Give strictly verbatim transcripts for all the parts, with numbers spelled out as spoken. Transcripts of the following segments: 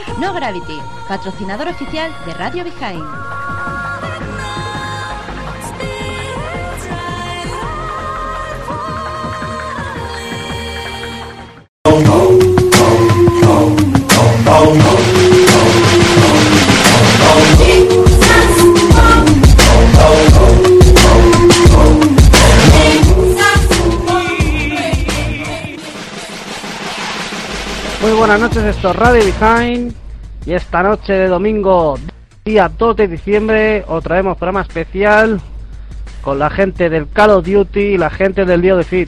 No Gravity, patrocinador oficial de Radio Behind. Muy buenas noches, esto es Radio Behind y esta noche de domingo, día dos de diciembre, os traemos programa especial con la gente del Call of Duty y la gente del Lío de Fit.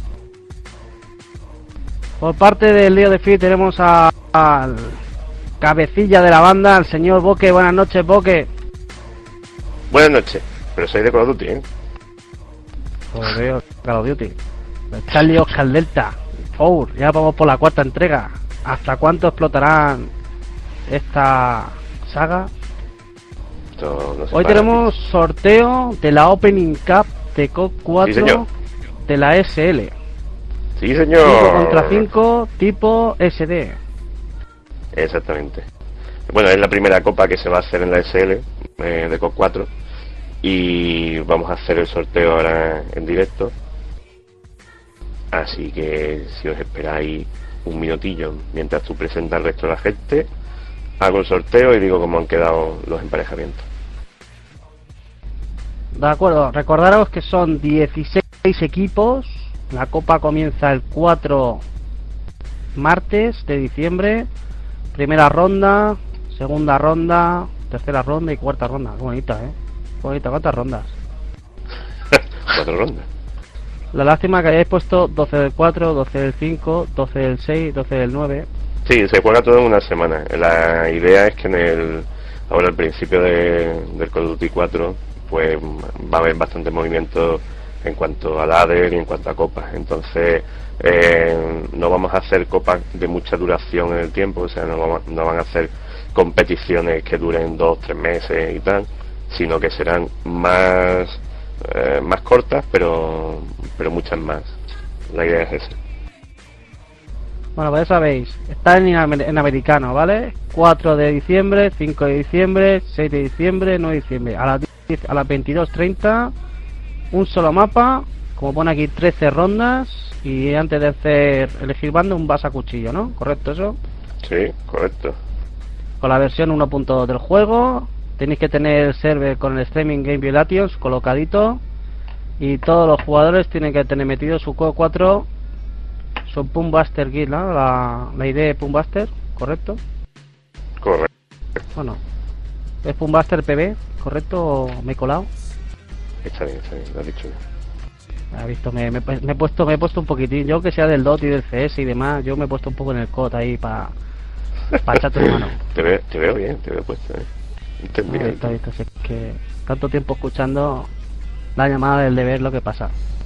Por parte del Lío de Fit tenemos a, al cabecilla de la banda, al señor Boque. Buenas noches, Boque. Buenas noches, pero soy de Call of Duty, ¿eh? Joder, Call of Duty. Charlie Oscar Delta. Four, ya vamos por la cuarta entrega. ¿Hasta cuánto explotarán esta saga? Esto no se Hoy para, tenemos tío. sorteo de la Opening Cup de C O D cuatro, Sí, señor. de la S L. Sí, señor. cinco contra cinco, tipo S D. Exactamente. Bueno, es la primera copa que se va a hacer en la S L eh, de C O D cuatro y vamos a hacer el sorteo ahora en directo. Así que si os esperáis un minutillo mientras tú presentas al resto de la gente, hago el sorteo y digo cómo han quedado los emparejamientos. De acuerdo, recordaros que son dieciséis equipos. La copa comienza el cuatro martes de diciembre. Primera ronda, segunda ronda, tercera ronda y cuarta ronda. Qué bonita, ¿eh? Qué bonita, ¿cuántas rondas? Cuatro rondas. La lástima que hayáis puesto doce del cuatro, doce del cinco, doce del seis, doce del nueve. Sí, se juega todo en una semana. La idea es que en el ahora al principio de, del Call of Duty cuatro pues va a haber bastante movimiento en cuanto a ladder y en cuanto a copas. Entonces eh, no vamos a hacer copas de mucha duración en el tiempo, o sea, no, vamos, no van a hacer competiciones que duren dos, tres meses y tal, sino que serán más eh, más cortas, pero pero muchas más. La idea es esa. Bueno, pues ya sabéis, está en, en americano, ¿vale? cuatro de diciembre, cinco de diciembre, seis de diciembre, nueve de diciembre. A las, diez, a las veintidós treinta, un solo mapa, como pone aquí, trece rondas. Y antes de hacer elegir bando, un basa cuchillo, ¿no? ¿Correcto eso? Sí, correcto. Con la versión uno punto dos del juego. Tenéis que tener el server con el Streaming Game Violations colocadito. Y todos los jugadores tienen que tener metido su C O D cuatro, su Pumpbuster Guide, ¿no? La, la I D Pumpbuster, ¿correcto? Correcto. Bueno, ¿es Pumpbuster P B, correcto? ¿O me he colado? Está bien, está bien, lo has dicho bien. ¿Has visto? Me, me, me he puesto me he puesto un poquitín. Yo que sea del D O T y del C S y demás, yo me he puesto un poco en el C O D ahí para pa echarte una mano. te, veo, te veo bien, te veo puesto, ¿eh? Entendido. Ahí está, ahí está, si es que tanto tiempo escuchando la llamada del deber, lo que pasa.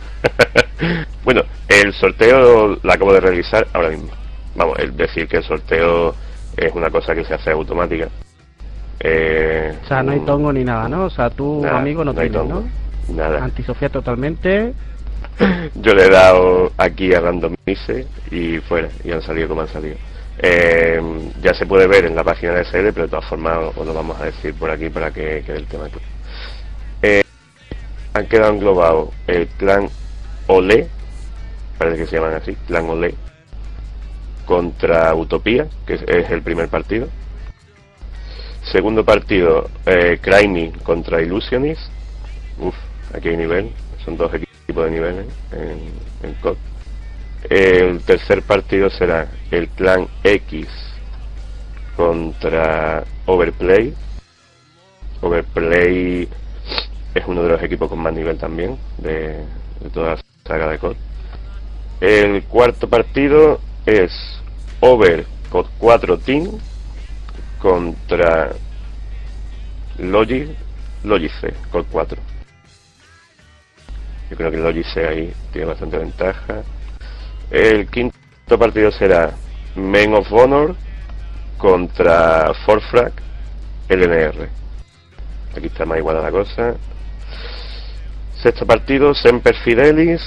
Bueno, el sorteo lo acabo de realizar ahora mismo. Vamos, es decir que el sorteo es una cosa que se hace automática. Eh, O sea, no hay tongo ni nada, ¿no? O sea, tú, nada, amigo, no, no hay tienes, tongo, ¿no? nada. Antisofía totalmente. Yo le he dado aquí a randomize y fuera, y han salido como han salido. Eh, ya se puede ver en la página de S L, pero de todas formas os lo vamos a decir por aquí para que quede el tema claro. Eh, han quedado englobados el clan Olé, parece que se llaman así, clan Olé, contra Utopía, que es, es el primer partido. Segundo partido, eh, Crimey contra Illusionist. Uf, aquí hay nivel, son dos equipos de nivel ¿eh? en, en C O D. El tercer partido será el clan X contra Overplay. Overplay es uno de los equipos con más nivel también de, de toda la saga de C O D. El cuarto partido es Over C O D cuatro Team contra Logic Logice C O D cuatro. Yo creo que Logice ahí tiene bastante ventaja. El quinto partido será Men of Honor contra Forfrag L N R. Aquí está más igual a la cosa. Sexto partido, Semper Fidelis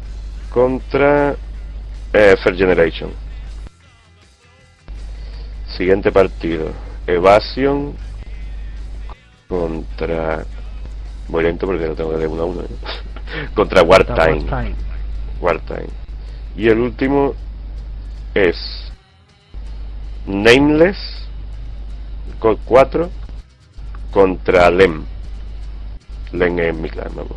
contra eh, First Generation. Siguiente partido, Evasion contra... Voy lento porque lo tengo que de uno a uno, ¿eh? Contra Wartime. Wartime. Wartime. Y el último es Nameless con cuatro contra Lem. Lem es mi clan, vamos.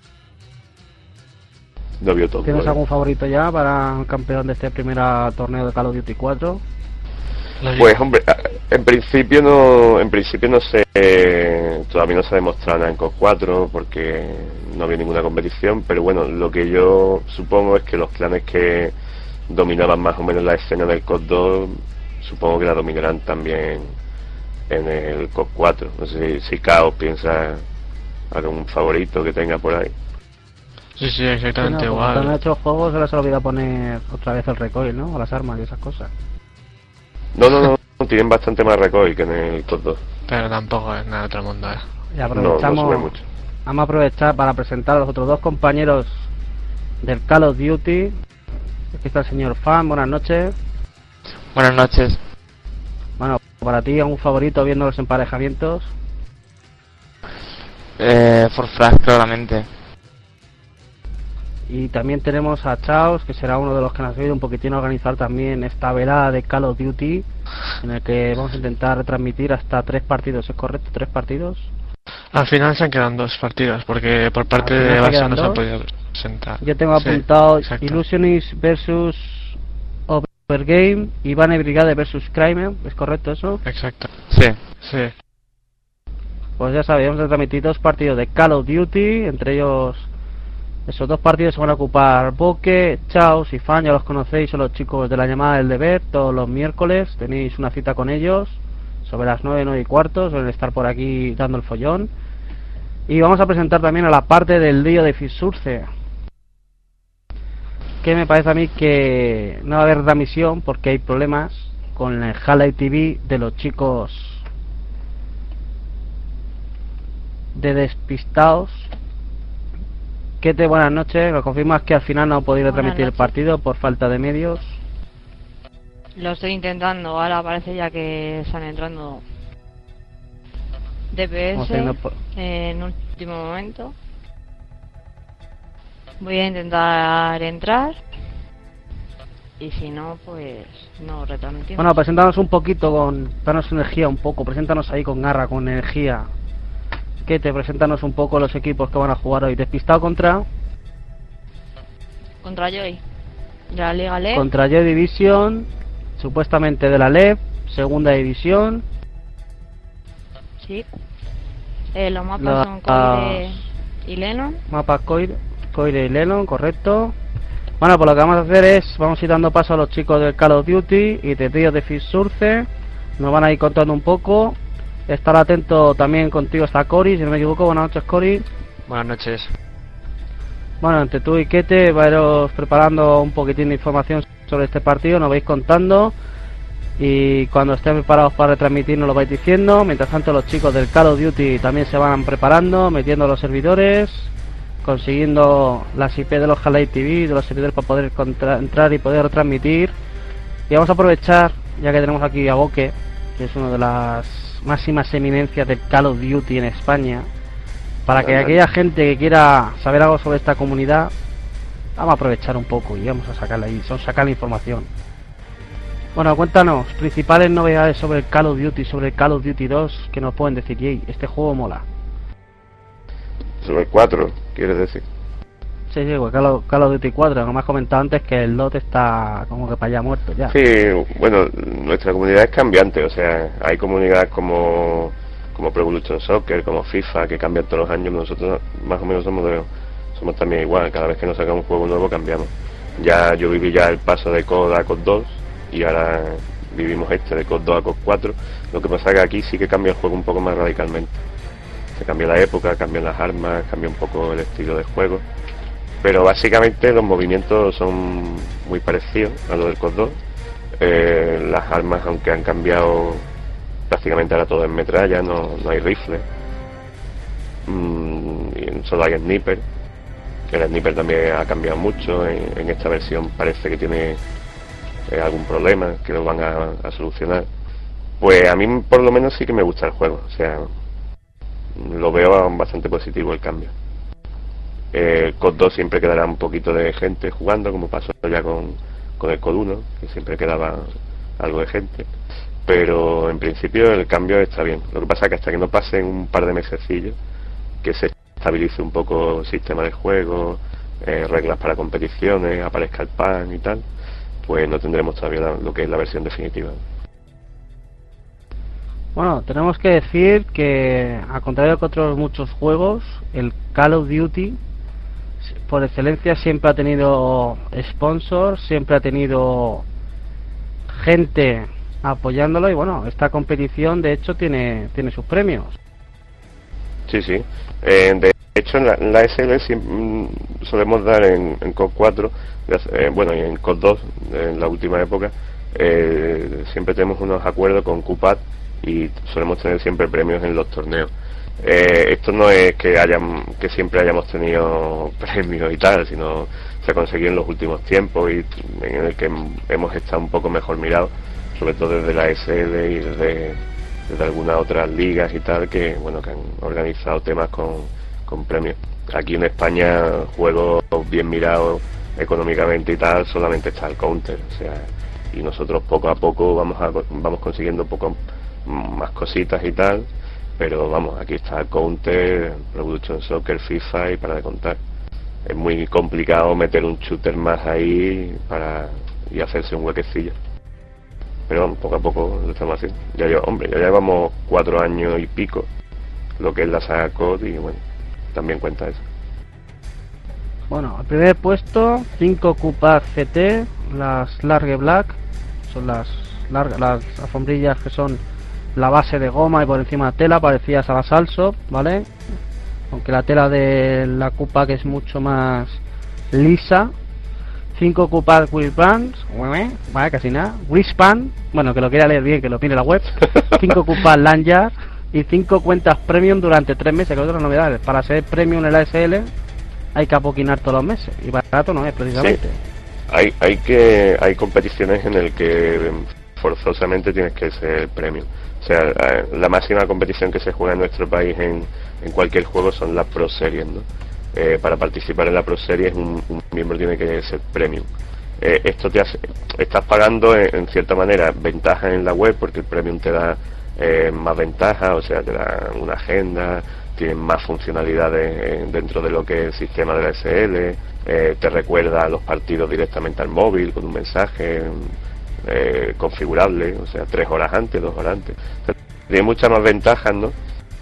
No vio todo. ¿Tienes ¿vale? algún favorito ya para el campeón de este primer torneo de Call of Duty cuatro? Pues hombre, en principio no, en principio no sé, todavía no se ha demostrado nada en C O D cuatro porque no había ninguna competición, pero bueno, lo que yo supongo es que los clanes que dominaban más o menos la escena del C O D dos, supongo que la dominarán también en el C O D cuatro. No sé si, si Chaos piensa algún favorito que tenga por ahí. Sí, sí, exactamente Sí, no, igual. cuando han hecho juegos se les olvida poner otra vez el recoil, ¿no? A las armas y esas cosas. No, no, no, no, tienen bastante más recoil que en el C O D dos. Pero tampoco es nada de otro mundo, eh. Y No, aprovechamos, no sube mucho. vamos a aprovechar para presentar a los otros dos compañeros del Call of Duty. Aquí está el señor Fan, buenas noches. Buenas noches. Bueno, para ti, ¿algún favorito viendo los emparejamientos? Eh, Forfrag, claramente. Y también tenemos a Chaos, que será uno de los que nos ha ayudado un poquitín a organizar también esta velada de Call of Duty, en el que vamos a intentar retransmitir hasta tres partidos, ¿es correcto? ¿Tres partidos? Al final se han quedado dos partidos, porque por parte Al final de se Barça quedan no se han dos. podido presentar. Yo tengo Sí, apuntado exacto. Illusionist versus Overgame y Bane Brigade versus Crime, ¿es correcto eso? Exacto. Sí. Sí. Pues ya sabéis, vamos a transmitir dos partidos de Call of Duty, entre ellos esos dos partidos se van a ocupar Boque, Chaos y Fan, ya los conocéis, son los chicos de la llamada del deber, todos los miércoles tenéis una cita con ellos, sobre las nueve, nueve y cuarto, suelen estar por aquí dando el follón. Y vamos a presentar también a la parte del lío de Fisurce, que me parece a mí que no va a haber transmisión porque hay problemas con el Highlight T V de los chicos de Despistados. ¿Qué te buenas noches? ¿Lo confirmas que al final no ha podido Buenas transmitir el noches. partido por falta de medios? Lo estoy intentando, ahora parece ya que están entrando Vamos D P haciendo S por- en último momento. Voy a intentar entrar y si no, pues no retransmitimos. Bueno, preséntanos un poquito con... Danos energía un poco, preséntanos ahí con garra, con energía. ¿Qué te? Preséntanos un poco los equipos que van a jugar hoy. Despistado contra... Contra Joy, de la Liga L E V. Contra Joy Division, supuestamente de la L E V, segunda división. Sí. Eh, los mapas La- son Coire y Lennon. Mapa Coire, Coire y Lelon, correcto. Bueno, pues lo que vamos a hacer es, vamos a ir dando paso a los chicos del Call of Duty y de tíos de Fisurce. Nos van a ir contando un poco. Estar atento también contigo está Cory, si no me equivoco. Buenas noches, Cory. Buenas noches. Bueno, entre tú y Kete vais preparando un poquitín de información sobre este partido, nos vais contando y cuando estén preparados para retransmitir nos lo vais diciendo. Mientras tanto los chicos del Call of Duty también se van preparando, metiendo los servidores, consiguiendo las I P de los Highlight T V, de los servidores para poder contra- entrar y poder retransmitir. Y vamos a aprovechar, ya que tenemos aquí a Boque, que es una de las máximas eminencias del Call of Duty en España, para que aquella gente que quiera saber algo sobre esta comunidad, vamos a aprovechar un poco y vamos a sacarla ahí, son sacar la información. Bueno, cuéntanos, principales novedades sobre el Call of Duty, sobre el Call of Duty dos, que nos pueden decir, "Yey, este juego mola". Sobre el cuatro, quieres decir. Sí, sí, pues Call of, Call of Duty cuatro, como has comentado antes, que el lot está como que para allá muerto ya. Sí, bueno, nuestra comunidad es cambiante, o sea, hay comunidades como como Pro Evolution Soccer, como FIFA, que cambian todos los años. Nosotros más o menos somos de, somos también igual, cada vez que nos saca un juego nuevo cambiamos. Ya yo viví ya el paso de C O D a C O D dos y ahora vivimos este de C O D dos a C O D cuatro. Lo que pasa es que aquí sí que cambia el juego un poco más radicalmente. Se cambia la época, cambian las armas, cambia un poco el estilo de juego. Pero básicamente los movimientos son muy parecidos a los del C O D dos. Eh, las armas, aunque han cambiado, prácticamente ahora todo es metralla, no, no hay rifle. Mm, y solo hay sniper. El sniper también ha cambiado mucho. En, en esta versión parece que tiene eh, algún problema que lo van a, a solucionar. Pues a mí por lo menos sí que me gusta el juego, o sea, lo veo bastante positivo el cambio. Eh, C O D dos siempre quedará un poquito de gente jugando, como pasó ya con, con el C O D uno, que siempre quedaba algo de gente, pero en principio el cambio está bien. Lo que pasa es que hasta que no pasen un par de mesecillos, que se estabilice un poco el sistema de juego, eh, reglas para competiciones, aparezca el pan y tal, pues no tendremos todavía la, lo que es la versión definitiva. Bueno, tenemos que decir que, a contrario que otros muchos juegos, el Call of Duty, por excelencia, siempre ha tenido sponsors, siempre ha tenido gente apoyándolo, y bueno, esta competición de hecho tiene tiene sus premios. Sí, sí. Eh, de hecho, en la, en la S L siempre, solemos dar en, en C O D cuatro, eh, bueno, y en C O D dos, en la última época, eh, siempre tenemos unos acuerdos con Q PAD y solemos tener siempre premios en los torneos. Eh, esto no es que hayan, que siempre hayamos tenido premios y tal, sino se ha conseguido en los últimos tiempos y en el que hemos estado un poco mejor mirados, sobre todo desde la S L y desde, desde algunas otras ligas y tal, que bueno, que han organizado temas con, con premios. Aquí en España, juegos bien mirados económicamente y tal, solamente está el Counter, o sea, y nosotros poco a poco vamos a, vamos consiguiendo poco más cositas y tal, pero vamos, aquí está Counter, Pro Evolution Soccer, FIFA y para de contar. Es muy complicado meter un shooter más ahí para y hacerse un huequecillo, pero vamos, poco a poco lo estamos haciendo. Ya llevo, hombre, ya llevamos cuatro años y pico lo que es la saga C O D y bueno, también cuenta eso. Bueno, al primer puesto, cinco Q PAD C T, las Large Black, son las largas, las alfombrillas que son la base de goma y por encima tela, parecidas a las Alsop, ¿vale? Aunque la tela de la Q PAD es mucho más lisa. cinco Q PAD Wristbands, vale, casi nada. Wristband, bueno, que lo quiera leer bien, que lo pide la web. cinco Q PAD Lanyard y cinco cuentas premium durante tres meses, que es otra novedad. Para ser premium en la S L hay que apoquinar todos los meses y barato no es precisamente. Sí. Hay, hay que hay competiciones en el que forzosamente tienes que ser premium. O sea, la máxima competición que se juega en nuestro país en, en cualquier juego son las Pro Series, ¿no? Eh, para participar en la Pro Series un, un miembro tiene que ser premium. Eh, esto te hace, estás pagando en, en cierta manera ventajas en la web porque el premium te da eh, más ventajas, o sea, te da una agenda, tiene más funcionalidades eh, dentro de lo que es el sistema de la S L, eh, te recuerda los partidos directamente al móvil con un mensaje eh, configurable, o sea, tres horas antes, dos horas antes. O sea, tiene muchas más ventajas, ¿no?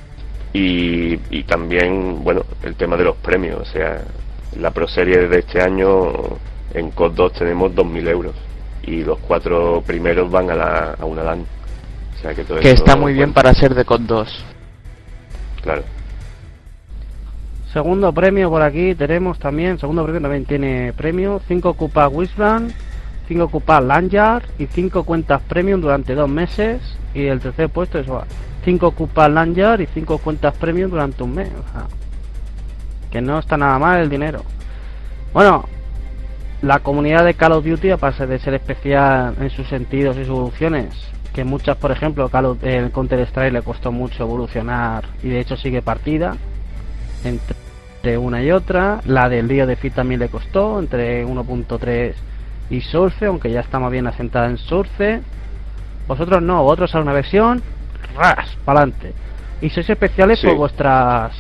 Y, y también, bueno, el tema de los premios, o sea, la Pro Series de este año en C O D dos tenemos dos mil euros y los cuatro primeros van a, la, a una LAN. O sea, que todo que está muy cuenta. bien para ser de C O D dos. Claro. Segundo premio por aquí tenemos también, segundo premio también tiene premio, cinco Q PAD Wristband, cinco Q PAD Lanyard y cinco cuentas premium durante dos meses. Y el tercer puesto es cinco Q PAD Lanyard y cinco cuentas premium durante un mes. O sea, que no está nada mal el dinero. Bueno, la comunidad de Call of Duty, aparte de ser especial en sus sentidos y sus evoluciones, que muchas, por ejemplo, Call of, el Counter Strike le costó mucho evolucionar y de hecho sigue partida entre una y otra. La del Río de Fit también le costó entre uno punto tres y Source, aunque ya está más bien asentada en Source. Vosotros no, vosotros a una versión ras, para adelante. Y sois especiales sí. por vuestras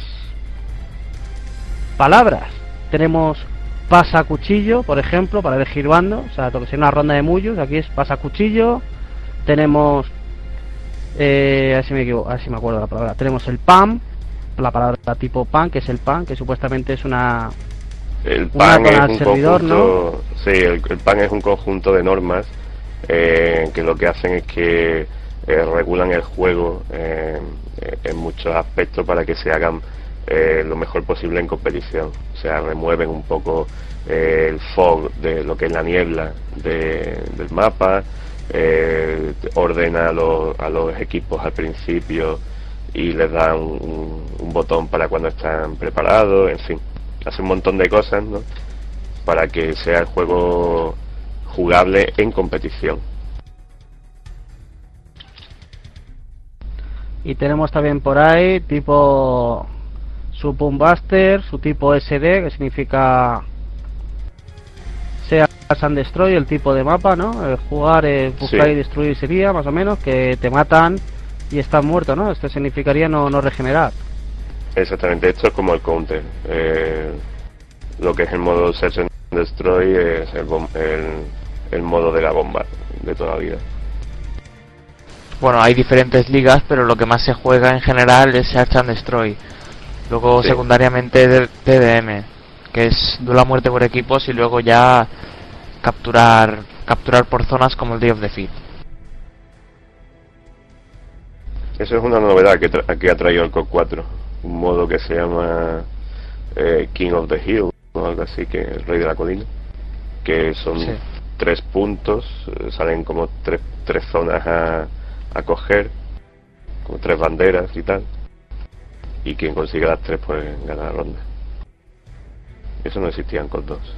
palabras. Tenemos pasa cuchillo, por ejemplo, para elegir bando, o sea, lo que sería una ronda de mullos, aquí es pasa cuchillo. Tenemos eh, a ver si me equivoco, a ver si me acuerdo la palabra. Tenemos el P A M, la palabra tipo P A M, que es el P A M, que supuestamente es una el P A M es un servidor, conjunto, ¿no? Sí, el, el P A M es un conjunto de normas eh, que lo que hacen es que eh, regulan el juego eh, en muchos aspectos para que se hagan eh, lo mejor posible en competición. O sea, remueven un poco eh, el fog de lo que es la niebla de, del mapa, eh, ordena a los, a los equipos al principio y les da un, un, un botón para cuando están preparados, en fin, hace un montón de cosas, ¿no? Para que sea el juego jugable en competición. Y tenemos también por ahí tipo su Boombuster, su tipo S D, que significa sea and Destroy, el tipo de mapa, ¿no? El jugar es buscar Sí. y destruir sería, más o menos, que te matan y estás muerto, ¿no? Esto significaría no, no regenerar. Exactamente, esto es como el counter. Eh, lo que es el modo Search and Destroy es el, bom- el, el modo de la bomba de toda la vida. Bueno, hay diferentes ligas, pero lo que más se juega en general es Search and Destroy. Luego, Sí. secundariamente, T D M, que es duelo a muerte por equipos, y luego ya capturar capturar por zonas como el Day of Defeat. Eso es una novedad que, tra- que ha traído el C O D cuatro. Un modo que se llama eh, King of the Hill, o algo así, que el rey de la colina. Que son Sí. tres puntos, eh, salen como tres, tres zonas a, a coger, como tres banderas y tal. Y quien consiga las tres, pues gana la ronda. Eso no existía en C O D dos.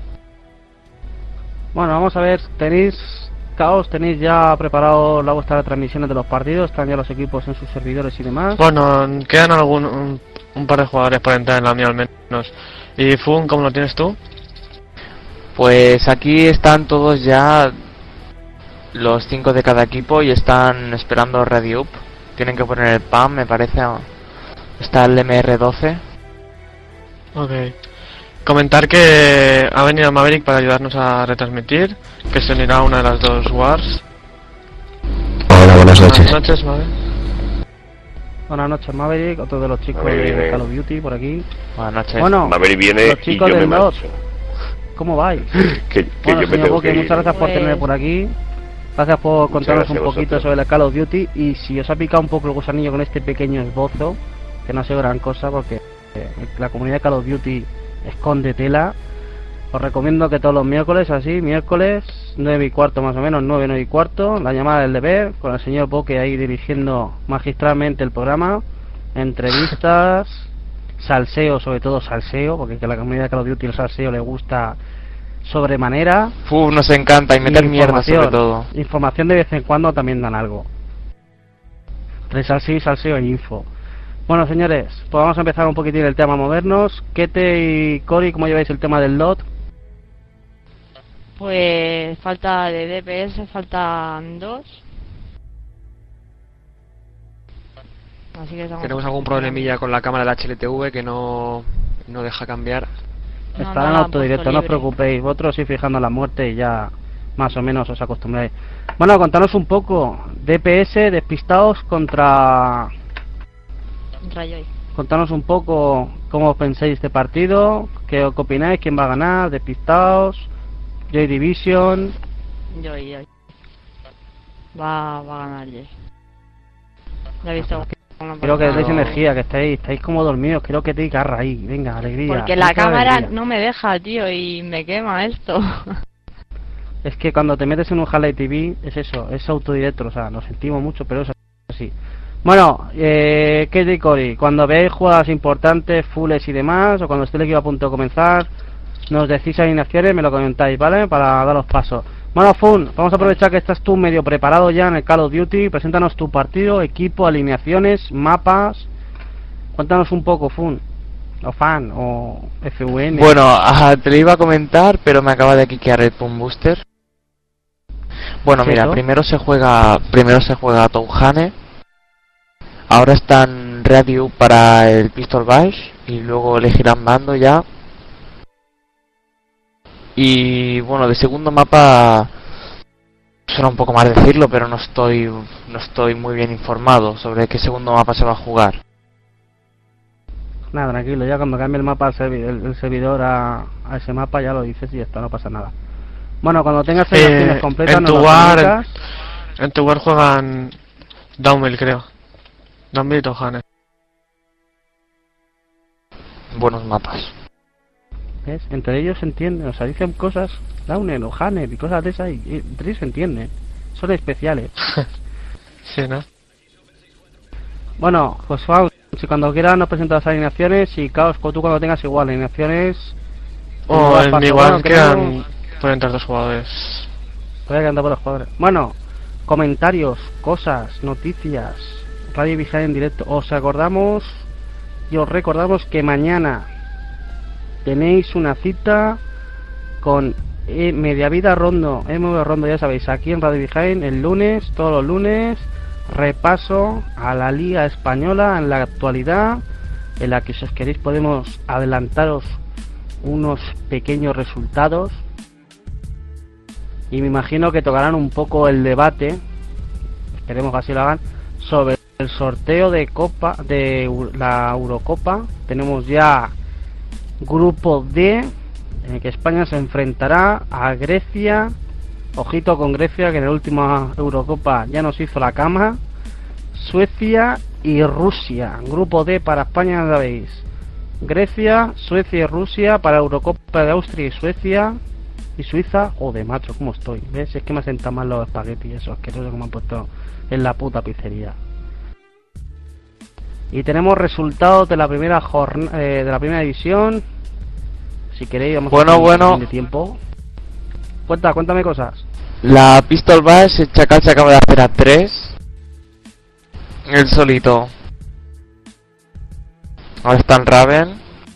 Bueno, vamos a ver, tenéis Caos, tenéis ya preparado la vuestra transmisiones de los partidos, están ya los equipos en sus servidores y demás. Bueno, quedan algún un, un par de jugadores por entrar en la mía al menos. ¿Y Fun, cómo lo tienes tú? Pues aquí están todos ya los cinco de cada equipo y están esperando ready up. Tienen que poner el P A M, me parece. Está el M R doce. Ok. Comentar que ha venido Maverick para ayudarnos a retransmitir, que se unirá a una de las dos Wars. Hola, buenas noches. Buenas noches, Maverick. Buenas noches, Maverick, otro de los chicos Maverick de viene. Call of Duty por aquí. Buenas noches. Bueno, Maverick viene los y chicos yo me del Dot, marcho. ¿cómo vais? que, que Bueno, yo me señor tengo Boque, que ir. muchas gracias por Pues- tenerme por aquí. Gracias por contarnos gracias un a poquito vosotros. sobre el Call of Duty. Y si os ha picado un poco el gusanillo con este pequeño esbozo, que no ha sido gran cosa porque eh, la comunidad de Call of Duty esconde tela, os recomiendo que todos los miércoles, así, miércoles, nueve y cuarto más o menos, nueve, nueve y cuarto, la llamada del deber, con el señor Boque ahí dirigiendo magistralmente el programa, entrevistas, salseo, sobre todo salseo, porque que a la comunidad de Call of Duty el salseo le gusta sobremanera. Uf, nos encanta y meter mierda sobre Información. todo. Información de vez en cuando también dan algo. Entre salseo y salseo y info. Bueno, señores, pues vamos a empezar un poquitín el tema, movernos. Kete y Cory, ¿cómo lleváis el tema del L O T? Pues falta de D P S, faltan dos. Así que estamos Tenemos algún problemilla con la cámara del H L T V que no, no deja cambiar. No, Estará no en la han autodirecto, puesto no os libre. preocupéis. Vosotros ir fijando la muerte y ya más o menos os acostumbráis. Bueno, contanos un poco. D P S, despistados contra... Rayoy. Contanos un poco cómo pensáis este partido, qué opináis, quién va a ganar, despistados, Joy Division. Joy, Joy. Va, va a ganar Joy. Ya he visto. cómo Creo que pasa. dais energía, que estáis, estáis como dormidos, creo que te garra ahí, venga, alegría. Porque la mucha cámara alegría. no me deja, tío, y me quema esto. Es que cuando te metes en un Highlight T V, es eso, es autodirecto, o sea, lo sentimos mucho, pero es así. Bueno, eh, ¿qué de Cory? Cuando veáis jugadas importantes, fulls y demás, o cuando esté el equipo a punto de comenzar, nos decís alineaciones, me lo comentáis, ¿vale? Para daros paso. Bueno, Fun, vamos a aprovechar que estás tú medio preparado ya en el Call of Duty. Preséntanos tu partido, equipo, alineaciones, mapas. Cuéntanos un poco, Fun. O fan, o F U N. Bueno, ajá, te lo iba a comentar, pero me acaba de quiquear el Pump Booster. Bueno, ¿Sí, mira, eso? primero se juega primero se juega Touhane. Ahora están ready para el Pistol Bash y luego elegirán bando ya. Y bueno, de segundo mapa suena un poco mal decirlo, pero no estoy no estoy muy bien informado sobre qué segundo mapa se va a jugar. Nada, tranquilo, ya cuando cambie el mapa al servidor, el, el servidor a, a ese mapa ya lo dices y ya está, no pasa nada. Bueno, cuando tengas selecciones Eh, completas en nos tu las war, comunicas. en, en tu war juegan Downmill, creo. Downmill y Touhane. Buenos mapas. ¿Ves? Entre ellos se entienden, o sea, dicen cosas, Downer o Hanner y cosas de esas, y, y entre ellos se entienden. Son especiales. Sí, ¿no? Bueno, pues Juan, si cuando quieras nos presentas las alineaciones y Caos, tú cuando tengas igual alineaciones. O vas en paso. mi war Bueno, quedan... tenemos- Pueden entrar dos jugadores. Voy a cantar por los jugadores. Bueno, comentarios, cosas, noticias, Radio Behind en directo. Os acordamos y os recordamos que mañana tenéis una cita con eh, Media Vida Rondo, M V Rondo, ya sabéis, aquí en Radio Behind el lunes, todos los lunes, repaso a la Liga Española en la actualidad, en la que si os queréis podemos adelantaros unos pequeños resultados, y me imagino que tocarán un poco el debate, esperemos que así lo hagan, sobre el sorteo de Copa, de la Eurocopa. Tenemos ya grupo D, en el que España se enfrentará a Grecia. Ojito con Grecia, que en la última Eurocopa ya nos hizo la cama. Suecia y Rusia. Grupo D para España, ya veis. Grecia, Suecia y Rusia para Eurocopa de Austria y Suecia. Y Suiza, joder, macho, ¿cómo estoy? ¿Ves? Es que me sentan mal los espaguetis, esos asquerosos que me han puesto en la puta pizzería. Y tenemos resultados de la primera jorn eh, de la primera división. Si queréis, vamos bueno, a bueno. de tiempo. Cuenta, cuéntame cosas. La Pistol Bash, el Chacal se acaba de hacer a tres. El solito. Ahora está en Raven.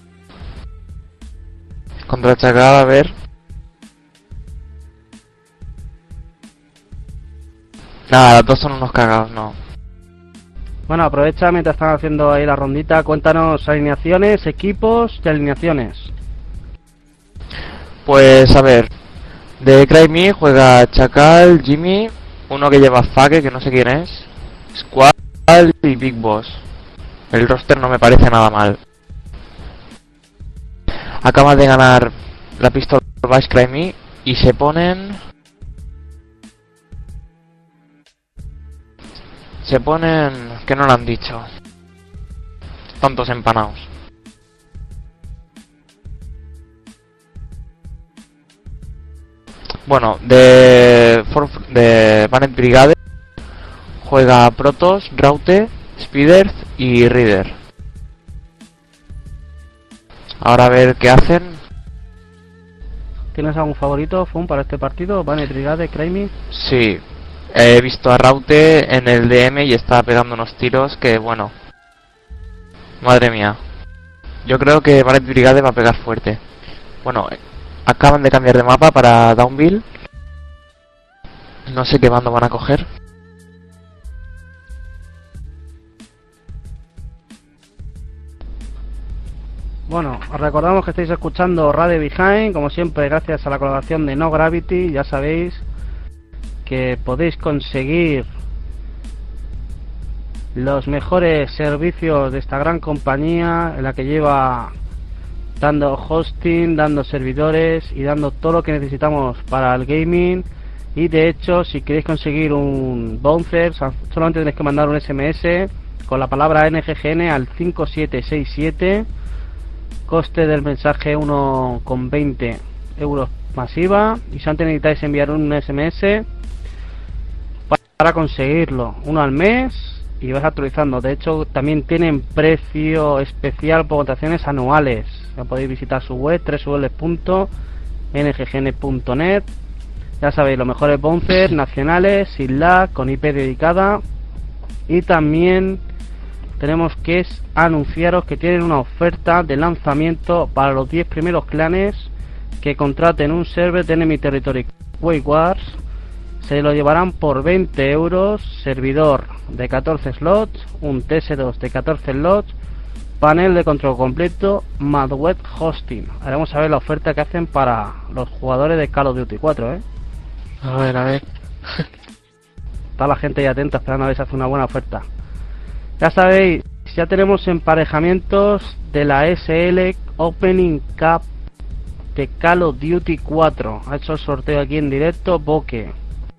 Contra el Chacal, a ver. Nada, los dos son unos cagados, no. Bueno, aprovecha mientras están haciendo ahí la rondita. Cuéntanos alineaciones, equipos y alineaciones. Pues a ver, de Cry Me juega Chacal, Jimmy, uno que lleva Fake, que no sé quién es, Squall y Big Boss. El roster no me parece nada mal. Acaba de ganar la Pistol Bash Cry Me y se ponen... Se ponen... que no lo han dicho. Tontos empanados. Bueno, de... de Banet Brigade juega Protoss, Raute, Speeder y Reader. Ahora a ver qué hacen. ¿Tienes algún favorito, Fun, para este partido? ¿Banet Brigade, Crimey? Sí. He visto a Raute en el D M y está pegando unos tiros que, bueno... Madre mía. Yo creo que Banet Brigade va a pegar fuerte. Bueno, acaban de cambiar de mapa para Downville. No sé qué bando van a coger. Bueno, os recordamos que estáis escuchando Radio Behind, como siempre gracias a la colaboración de No Gravity. Ya sabéis que podéis conseguir los mejores servicios de esta gran compañía, en la que lleva dando hosting, dando servidores y dando todo lo que necesitamos para el gaming. Y de hecho, si queréis conseguir un bouncer, solamente tenéis que mandar un S M S con la palabra N G G N al cinco siete seis siete. Coste del mensaje uno con veinte euros masiva. Y solamente necesitáis enviar un S M S para conseguirlo, uno al mes, y vais actualizando. De hecho, también tienen precio especial por votaciones anuales. Ya podéis visitar su web doble u doble u doble u punto n g g n punto net. Ya sabéis, los mejores bouncers nacionales, sin lag, con I P dedicada. Y también tenemos que es anunciaros que tienen una oferta de lanzamiento para los diez primeros clanes que contraten un server de Enemy Territory Quake Wars. Se lo llevarán por veinte euros, servidor de catorce slots, un T S dos de catorce slots, panel de control completo, más web hosting. Ahora vamos a ver la oferta que hacen para los jugadores de Call of Duty cuatro, ¿eh? A ver, a ver. Está la gente ya atenta esperando a ver si hace una buena oferta. Ya sabéis, ya tenemos emparejamientos de la S L Opening Cup de Call of Duty cuatro. Ha hecho el sorteo aquí en directo Boque.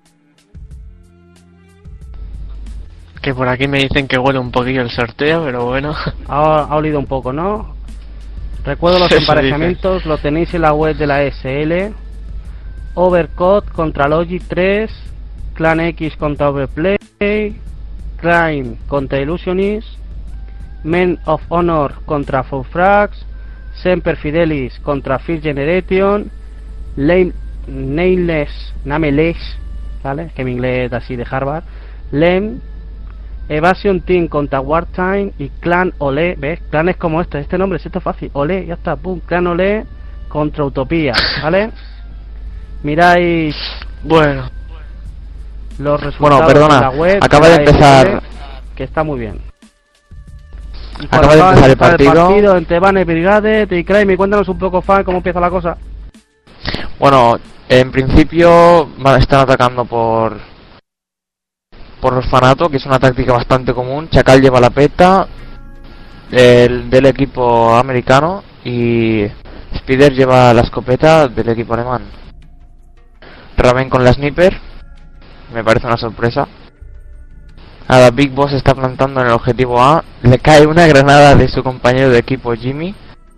Que por aquí me dicen que huele un poquillo el sorteo, pero bueno. Ha, ha olido un poco, ¿no? Recuerdo los emparejamientos, lo tenéis en la web de la S L. Overcoat contra Logic tres, Clan X contra Overplay, Crime contra Illusionist, Men of Honor contra Four Frags, Semper Fidelis contra First Generation, Lame, Nameless, Nameless, ¿vale? Que mi inglés es así de Harvard, Lem, Evasion Team contra Wartime y Clan Olé. ¿Ves? Clan es como este, este nombre, esto es fácil. Olé, ya está, pum. Clan Olé contra Utopía, ¿vale? Miráis Bueno, los resultados Bueno, perdona, en la web. acaba de miráis empezar- Olé, que está muy bien. Y Acaba cuando de empezar el empezar partido. entre Banner Brigade y Crime. Cuéntanos un poco, fan, cómo empieza la cosa. Bueno, en principio va- están atacando por por orfanato, que es una táctica bastante común. Chacal lleva la peta el, del equipo americano y Spider lleva la escopeta del equipo alemán. Raven con la sniper, me parece una sorpresa. Ahora Big Boss está plantando en el objetivo A, le cae una granada de su compañero de equipo Jimmy.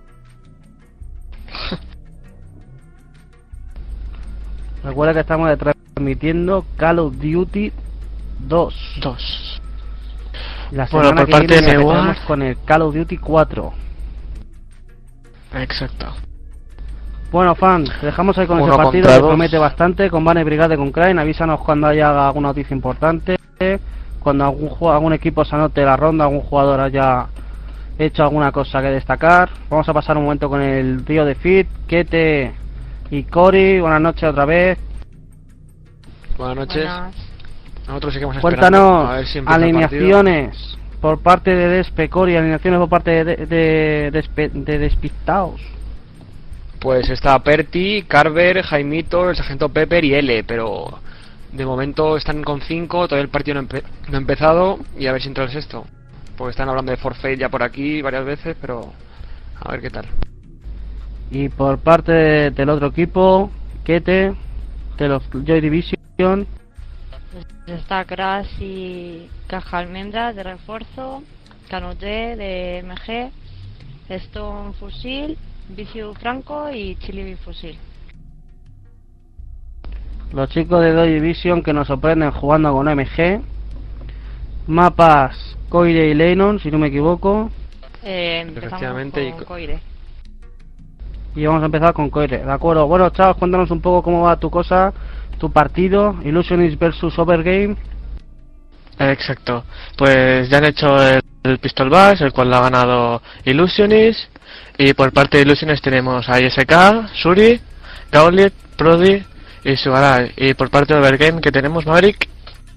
Recuerda que estamos transmitiendo Call of Duty dos. dos. La Bueno, semana por que parte viene de Newar- empezamos con el Call of Duty cuatro. Exacto. Bueno, fan, te dejamos ahí con Uno ese partido contra que dos. promete bastante, con Banner Brigade con Crane. Avísanos cuando haya alguna noticia importante, cuando algún, ju- algún equipo se anote la ronda, algún jugador haya hecho alguna cosa que destacar. Vamos a pasar un momento con el tío de Fit, Kete y Cory. Buenas noches otra vez. Buenas noches. Buenas. Nosotros seguimos esperando. Cuéntanos A ver si empieza el partido. alineaciones por parte de Despe, Cory, alineaciones por parte de, de, de, Despe- de Despistaos. Pues está Perti, Carver, Jaimito, el sargento Pepper y L, pero de momento están con cinco, todavía el partido no, empe- no ha empezado y a ver si entra el sexto. Porque están hablando de forfeit ya por aquí varias veces, pero a ver qué tal. Y por parte de- del otro equipo, Kete, de los Joy Division. Está Crash y Caja Almendra de refuerzo, Canoté de M G, Stone Fusil, Viciu Franco y Chili Fusil. Los chicos de Joy Division que nos sorprenden jugando con M G. Mapas Coire y Lennon, si no me equivoco. Eh, empezamos Efectivamente, y con co- Coire. Y vamos a empezar con Coire, ¿de acuerdo? Bueno, chavos, cuéntanos un poco cómo va tu cosa, tu partido, Illusionist versus Overgame. Exacto. Pues ya han hecho el, el Pistol Bash, el cual lo ha ganado Illusionist. Y por parte de Illusionist tenemos a I S K, Suri, Gauntlet, Prodi y Sugarai. Y por parte de Overgame que tenemos Maverick.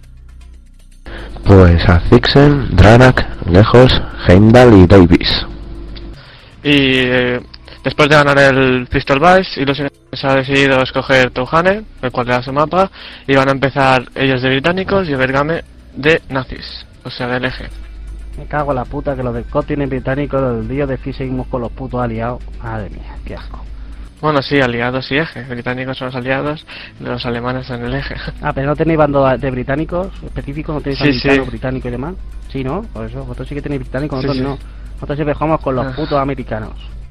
Pues a Zixen, Dranak, Lejos, Heimdall y Davis. Y eh, después de ganar el Pistol Bash, Illusionist ha decidido escoger Touhane, el cual le da su mapa. Y van a empezar ellos de británicos y Overgame de nazis, o sea del eje. Me cago en la puta que los del C O tienen británicos, los del Río de Fi seguimos con los putos aliados. Madre mía, qué asco. Bueno, sí, aliados y eje. Británicos son los aliados, los alemanes en el eje. Ah, pero no tenéis bando de británicos específicos, no tenéis Sí, americanos, sí. británicos y demás. Sí, ¿no? Por eso, vosotros sí que tenéis británicos, Sí, nosotros sí. no. Nosotros siempre jugamos con los Ah. putos americanos.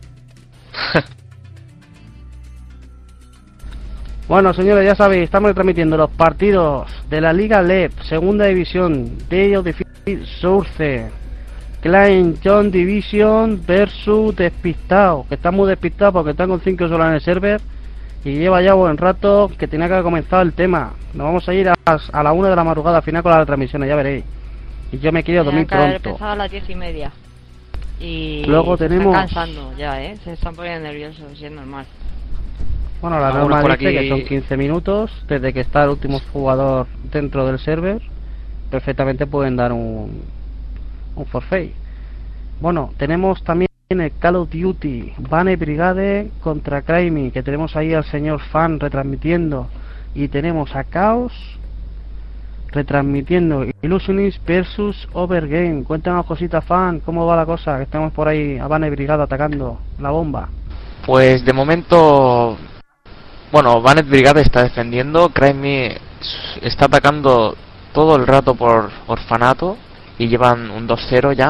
Bueno, señores, ya sabéis, estamos transmitiendo los partidos de la Liga L E P, Segunda División, Day of the Field Source, Klein John Division versus Despistado, que está muy despistado porque están con cinco solas en el server y lleva ya buen rato que tenía que haber comenzado el tema. Nos vamos a ir a, a la una de la madrugada al final con las retransmisiones, ya veréis. Y yo me quiero dormir Tenían que haber pronto. empezado a las diez y media. Y Luego se tenemos- están cansando ya, ¿eh? Se están poniendo nerviosos, y es normal. Bueno, la Algunos norma por dice aquí- que son quince minutos desde que está el último jugador dentro del server. Perfectamente pueden dar un, un forfait. Bueno, tenemos también el Call of Duty Banner Brigade contra Crime, que tenemos ahí al señor Fan retransmitiendo, y tenemos a Chaos retransmitiendo Illusionist versus Overgame. Cuéntanos cositas, Fan, cómo va la cosa, que estamos por ahí a Banner Brigade atacando la bomba. Pues de momento, bueno, Banet Brigade está defendiendo, Crime está atacando todo el rato por orfanato y llevan un dos cero ya.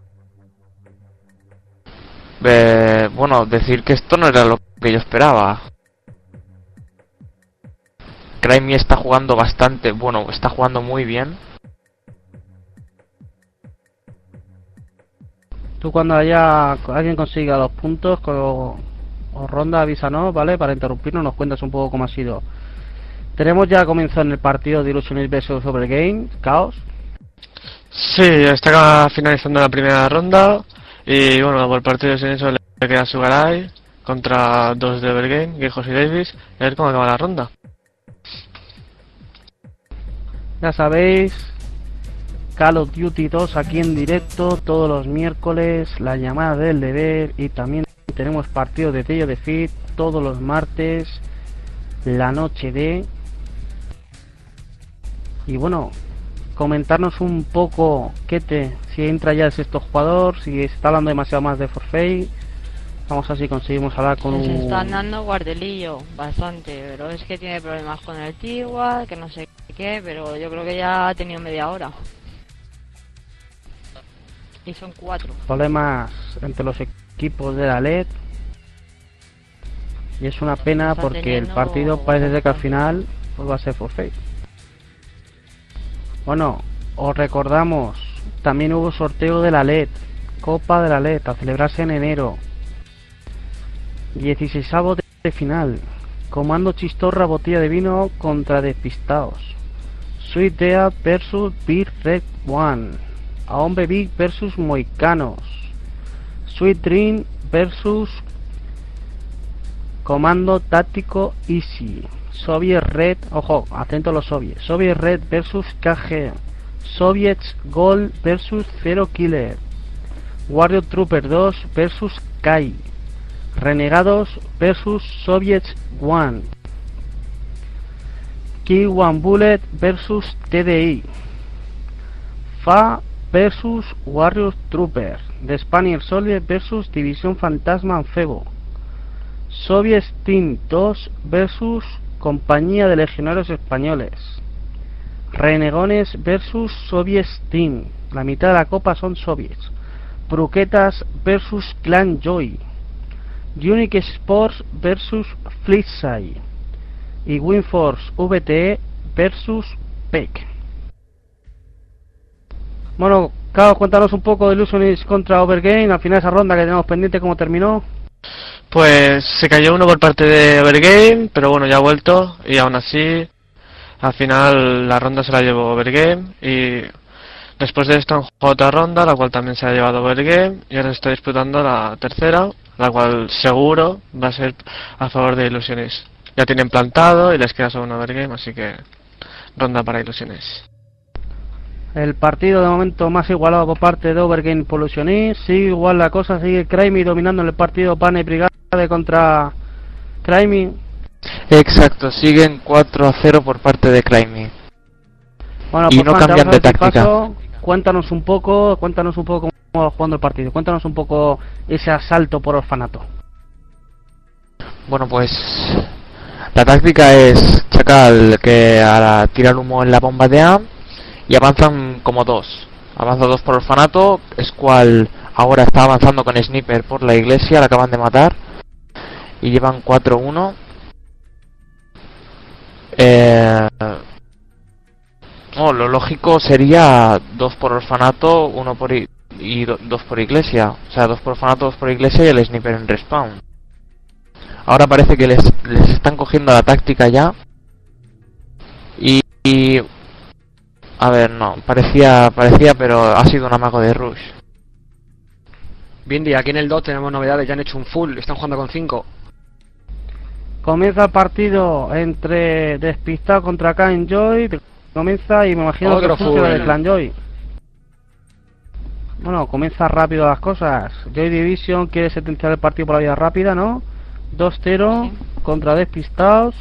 Eh, bueno, decir que esto no era lo que yo esperaba. Crime está jugando bastante, bueno, está jugando muy bien. Tú cuando haya alguien consiga los puntos con, o ronda, avísanos, ¿vale? Para interrumpirnos, nos cuentas un poco cómo ha sido. Tenemos ya comenzó en el partido de Illusionist versus Overgame, Chaos. Sí, está finalizando la primera ronda. Y bueno, por parte de Senso le queda Sugaray contra dos de Overgame, Guejos y Davis. A ver cómo acaba la ronda. Ya sabéis, Call of Duty dos aquí en directo todos los miércoles, la llamada del deber, y también tenemos partidos de Tello de Fit todos los martes, la noche de... Y bueno, comentarnos un poco qué te, si entra ya el sexto jugador, si se está hablando demasiado más de Forfait. Vamos a ver si conseguimos hablar con Se un... están dando guardelillo bastante, pero es que tiene problemas con el Tigua, que no sé qué, pero yo creo que ya ha tenido media hora. Y son cuatro. Problemas entre los equipos de la L E D. Y es una pena Está porque el teniendo partido parece ser que al bastante. final pues va a ser Forfait. Bueno, os recordamos, también hubo sorteo de la L E D, Copa de la L E D, a celebrarse en enero. dieciseisavo de, de final. Comando Chistorra Botella de Vino contra Despistados. Sweet Dead versus Big Red One. A Hombre Big versus Moicanos. Sweet Dream versus Comando Táctico Easy. Soviet Red, ojo, atento a los soviets. Soviet Red versus K G. Soviets Gold versus Zero Killer. Warrior Trooper dos versus Kai. Renegados versus Soviets One. Key One Bullet versus T D I. Fa versus Warrior Trooper. The Spanish Soldier versus División Fantasma Anfebo. Soviet Team dos versus Compañía de Legionarios Españoles. Renegones versus Soviet Team. La mitad de la copa son soviets. Bruquetas versus Clan Joy. Unique Sports versus Fleetside. Y Winforce V T E versus P E C. Bueno, Carlos, cuéntanos un poco de Illusionist contra Overgame. Al final esa ronda que tenemos pendiente, ¿cómo terminó? Pues se cayó uno por parte de Overgame, pero bueno, ya ha vuelto. Y aún así, al final la ronda se la llevó Overgame. Y después de esto han jugado otra ronda, la cual también se ha llevado Overgame. Y ahora se está disputando la tercera, la cual seguro va a ser a favor de Illusionist. Ya tienen plantado y les queda solo un Overgame, así que ronda para Illusionist. El partido de momento más igualado por parte de Overgame por Illusionist. Sigue igual la cosa, sigue Crimey dominando en el partido. Pane y Brigade contra Crimey. Exacto, siguen cuatro a cero por parte de Crimey. Bueno, Y pues no Juan, te cambian vamos a de dar táctica. paso. Cuéntanos un poco, cuéntanos un poco cómo va jugando el partido. Cuéntanos un poco ese asalto por orfanato. Bueno, pues la táctica es Chacal que ahora tira el humo en la bomba de A y avanzan como dos. Avanza dos por orfanato, Squall ahora está avanzando con Sniper por la iglesia, la acaban de matar y llevan cuatro uno. Eh... No, lo lógico sería dos por orfanato, uno por i- y do- dos por iglesia. O sea, dos por orfanato, dos por iglesia y el Sniper en respawn. Ahora parece que les, les están cogiendo la táctica ya. Y, y... A ver, no, parecía, parecía, pero ha sido un amago de Rush. Bien, y aquí en el dos tenemos novedades, ya han hecho un full, están jugando con cinco. Comienza el partido entre Despistado contra Clan Joy. Comienza y me imagino Otro que funciona full. de Clan Joy. Bueno, comienza rápido las cosas. Joy Division quiere sentenciar el partido por la vía rápida, ¿no? dos cero Sí. contra Despistados.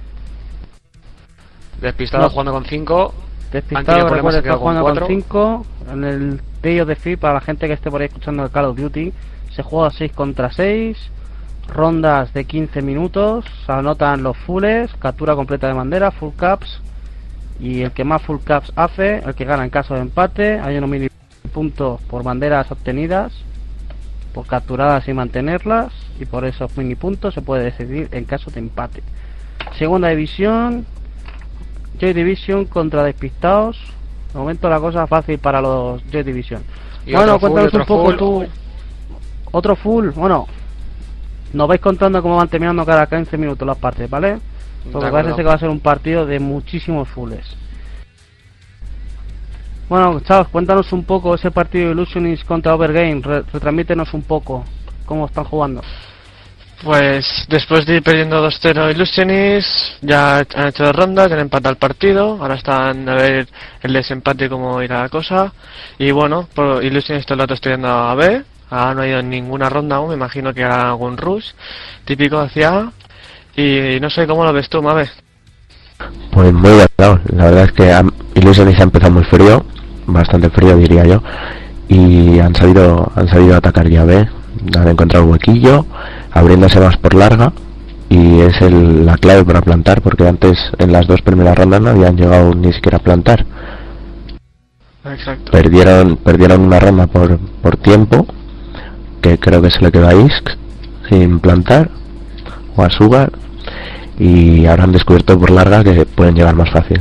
Despistado No. jugando con cinco. Han Despistado, tenido problemas, recuerda, se está quedó con jugando con cuatro. cinco. En el Day of the Fit, para la gente que esté por ahí escuchando el Call of Duty, se juega seis contra seis. Rondas de quince minutos. Se anotan los fulls, captura completa de bandera, full caps. Y el que más full caps hace, el que gana en caso de empate. Hay unos mini puntos por banderas obtenidas, por capturadas y mantenerlas. Y por esos mini puntos se puede decidir en caso de empate. Segunda división. Joy Division contra Despistados. De momento la cosa fácil para los Joy Division. Y Bueno, otro full, cuéntanos un otro poco full. tú. Otro full. Bueno, nos vais contando cómo van terminando cada quince minutos las partes, ¿vale? Porque De parece acuerdo. ser que va a ser un partido de muchísimos fulls. Bueno, chavos, cuéntanos un poco ese partido de Illusionist contra Overgame, Re retransmítenos un poco cómo están jugando. Pues después de ir perdiendo dos cero Illusionist, ya han hecho dos rondas, ya han empatado el partido, ahora están a ver el desempate cómo irá la cosa. Y bueno, por Illusionist todo el rato estoy yendo a B, ahora no ha ido en ninguna ronda aún, me imagino que hará algún rush típico hacia A. Y no sé cómo lo ves tú, Mabe. Pues muy bien, la verdad es que Illusionist ha empezado muy frío, bastante frío diría yo, y han sabido, han sabido atacar ya B, han encontrado un huequillo, abriéndose más por larga, y es el, la clave para plantar, porque antes en las dos primeras rondas no habían llegado ni siquiera a plantar. Exacto. Perdieron, perdieron una ronda por, por tiempo, que creo que se le quedó a Isk sin plantar, o a Sugar, y ahora han descubierto por larga que pueden llegar más fácil.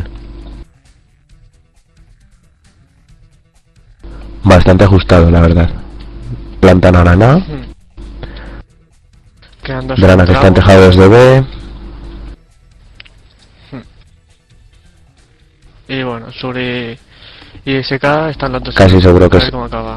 Bastante ajustado, la verdad. Plantan ahora nada. Drana que está en tejados de B. Y bueno, Suri y S K están los dos. Casi seguro que es...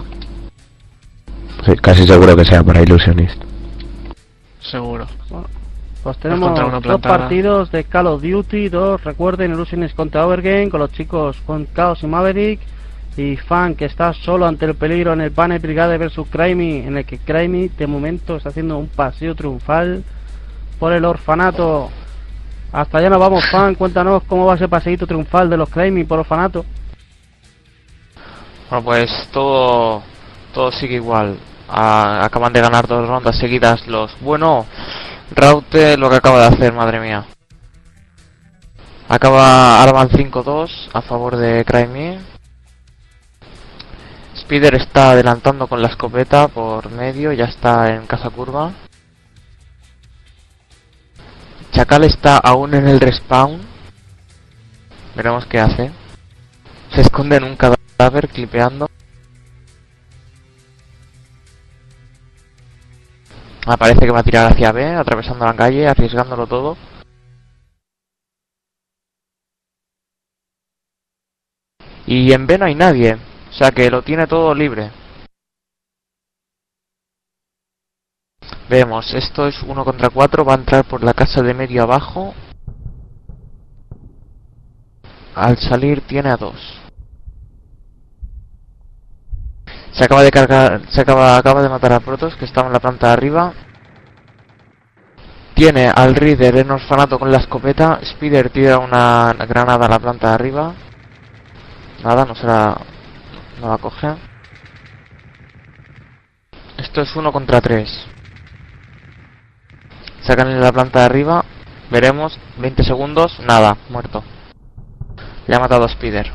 sí, casi seguro que sea para Illusionist. Seguro. Bueno, pues tenemos dos partidos de Call of Duty, dos, recuerden, Illusionist contra Overgame, con los chicos con Chaos y Maverick, y Fan que está solo ante el peligro en el Panic Brigade versus Crimey, en el que Crimey de momento está haciendo un paseo triunfal por el orfanato. Hasta allá nos vamos, Fan, cuéntanos cómo va ese paseíto triunfal de los Crimey por orfanato. Bueno, pues todo todo sigue igual. A, acaban de ganar dos rondas seguidas los... Bueno, Raute lo que acaba de hacer, madre mía. Acaba, ahora van cinco dos a favor de Crimey. Spider está adelantando con la escopeta por medio, ya está en casa curva. Chacal está aún en el respawn. Veremos qué hace. Se esconde en un cadáver clipeando. Ah, parece que va a tirar hacia B, atravesando la calle, arriesgándolo todo. Y en B no hay nadie, o sea que lo tiene todo libre. Vemos, esto es uno contra cuatro, va a entrar por la casa de medio abajo. Al salir tiene a dos. Se acaba de cargar, se acaba, acaba de matar a Protoss, que estaba en la planta de arriba. Tiene al Reader en orfanato con la escopeta. Spider tira una granada a la planta de arriba. Nada, no se la, no la coge. Esto es uno contra tres. Sacan en la planta de arriba. Veremos, veinte segundos, nada, muerto. Le ha matado a Spider.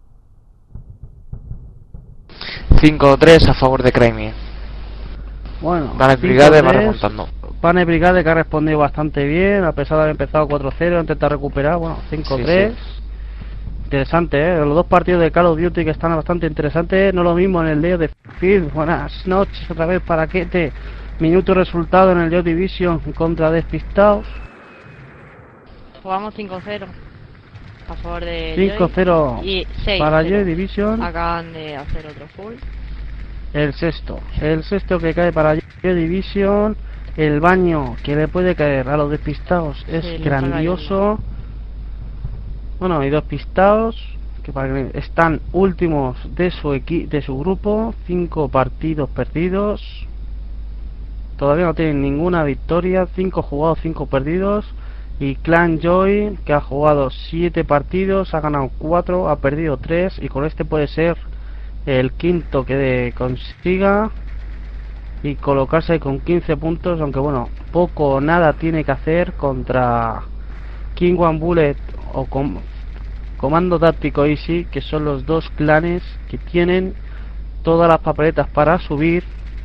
cinco tres a favor de Crimey. Bueno, Panic Brigade va remontando. Panic Brigade que ha respondido bastante bien, a pesar de haber empezado cuatro cero, intenta recuperar, bueno, cinco tres. Sí, sí. Interesante, ¿eh? Los dos partidos de Call of Duty que están bastante interesantes, no lo mismo en el Leo de Field. Buenas noches otra vez para Kete. Minuto resultado en el Joy Division contra Despistados. Jugamos cinco cero a favor de cinco cero y seis para Joy Division. Acaban de hacer otro full. El sexto, el sexto que cae para Joy Division. El baño que le puede caer a los Despistados es sí, grandioso. Bueno, y Despistados que están últimos de su equi de su grupo, cinco partidos perdidos. Todavía no tienen ninguna victoria, cinco jugados, cinco perdidos. Y Clan Joy, que ha jugado siete partidos, ha ganado cuatro, ha perdido tres, y con este puede ser el quinto que de consiga y colocarse con quince puntos, aunque bueno, poco o nada tiene que hacer contra King One Bullet o com Comando Táctico Easy, que son los dos clanes que tienen todas las papeletas para subir.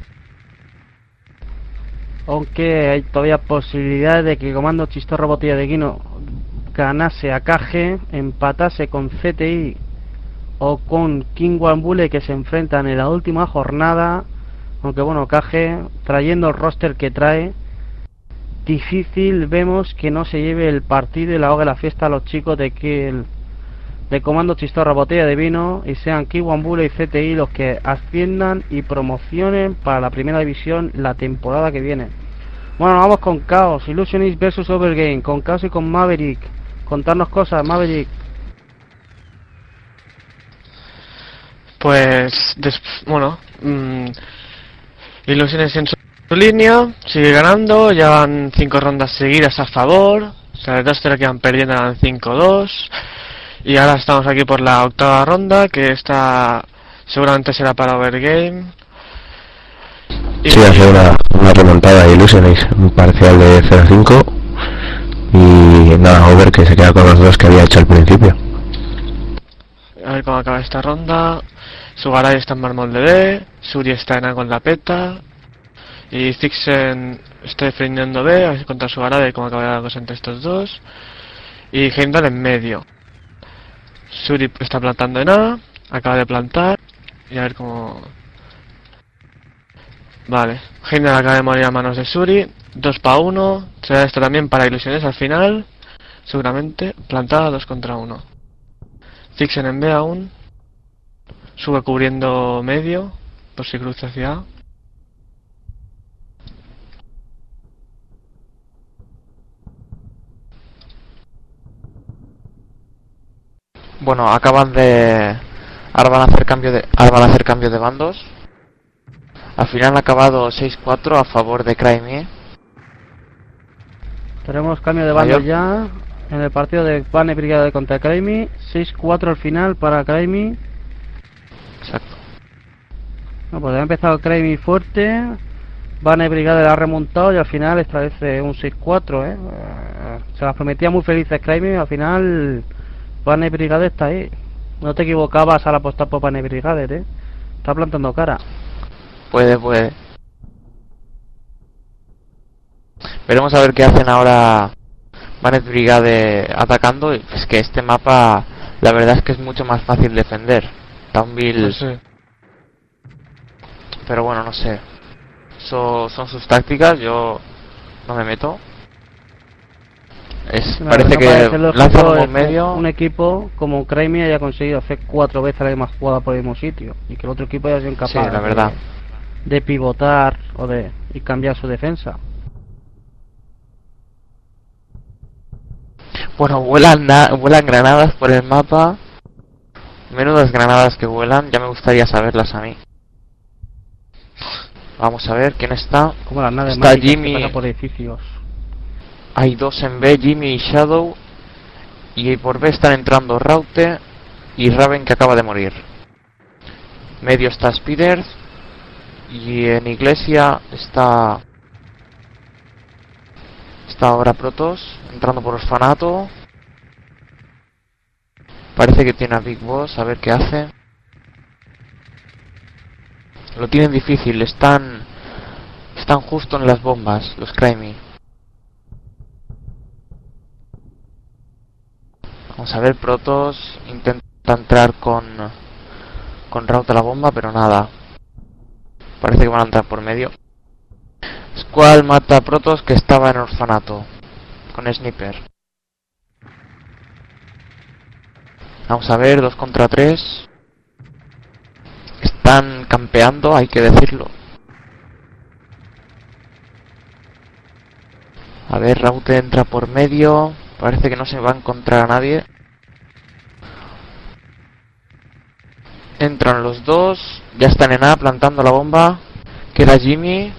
Aunque hay todavía posibilidades de que Comando Chistorro Botella de Guino ganase a K G, empatase con C T I o con King One Bullet, que se enfrentan en la última jornada. Aunque bueno, K G, trayendo el roster que trae, difícil vemos que no se lleve el partido y le ahogue la fiesta a los chicos de que el de Comando Chistorra Botella de Vino y sean Kiwambule y C T I los que asciendan y promocionen para la primera división la temporada que viene. Bueno, vamos con Chaos, Illusionist versus Overgame, con Chaos y con Maverick. Contarnos cosas, Maverick. Pues, bueno, mmm, Illusionist en su línea, sigue ganando, ya van cinco rondas seguidas a favor, o sea, de dos cero que van perdiendo eran cinco dos, y ahora estamos aquí por la octava ronda, que esta seguramente será para Overgame. Y sí, hace una, una remontada de Illusionist, un parcial de cero cinco, y nada, Over que se queda con los dos que había hecho al principio. A ver cómo acaba esta ronda. Sugaray está en mármol de B, Suri está en A con la peta, y Zixen está defendiendo B, a ver si contra Sugaray cómo acaba la cosa entre estos dos, y Heimdall en medio. Suri está plantando en A, acaba de plantar, y a ver cómo... Vale, Heimdall acaba de morir a manos de Suri, dos para uno, será esto también para Ilusiones al final, seguramente, plantada dos contra uno. Zixen en B aún, sube cubriendo medio, por si cruza hacia A. Bueno, acaban de... Ahora van a hacer cambio de... Ahora van a hacer cambio de bandos. Al final ha acabado seis cuatro a favor de Crimey. Tenemos cambio de bando ya en el partido de Bane Brigade contra Crimey. seis cuatro al final para Crimey. Exacto. No, pues ha empezado Crimey fuerte. Bane Brigade la ha remontado y al final establece un seis cuatro, ¿eh? Se las prometía muy felices Crimey, al final Bane Brigade está ahí. No te equivocabas al apostar por Bane Brigade, ¿eh? Está plantando cara. Puede, puede. Veremos a ver qué hacen ahora Banet Brigade atacando. Es que este mapa, la verdad es que es mucho más fácil defender. Downville. No sé. Pero bueno, no sé. Eso son sus tácticas, yo no me meto. Es, No, parece no que parece lanza lógico un medio. un equipo como Crimey haya conseguido hacer cuatro veces la misma jugada por el mismo sitio y que el otro equipo haya sido incapaz Sí, la verdad. de, de pivotar o de y cambiar su defensa. Bueno, vuelan, na- vuelan granadas por el mapa. Menudas granadas que vuelan, ya me gustaría saberlas a mí. Vamos a ver quién está. Como las naves Está mágicas Jimmy. que pasan por edificios. Hay dos en B, Jimmy y Shadow. Y por B están entrando Raute y Raven, que acaba de morir. Medio está Spider. Y en Iglesia está... Está ahora Protoss, entrando por Orfanato. Parece que tiene a Big Boss, a ver qué hace. Lo tienen difícil, están... Están justo en las bombas, los Crimey. Vamos a ver, Protoss intenta entrar con... Con Raute a la bomba, pero nada. Parece que van a entrar por medio. Squall mata a Protoss, que estaba en Orfanato con Sniper. Vamos a ver, dos contra tres. Están campeando, hay que decirlo. A ver, Raute entra por medio. Parece que no se va a encontrar a nadie. Entran los dos. Ya están en A plantando la bomba. Queda Jimmy.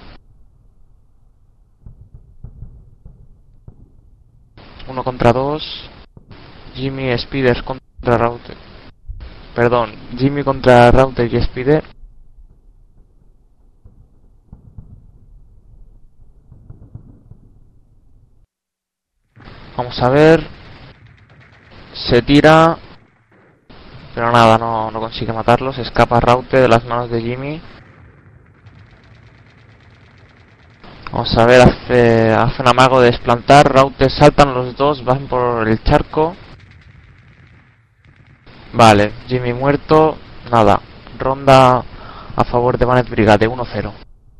Uno contra dos. Jimmy, Spider contra Raute. Perdón, Jimmy contra Raute y Spider. Vamos a ver. Se tira. Pero nada, no, no consigue matarlos. Escapa Raute de las manos de Jimmy. Vamos a ver, hace, hace un amago de desplantar. Raute, saltan los dos, van por el charco. Vale, Jimmy muerto. Nada, ronda a favor de Banet Brigade, uno cero.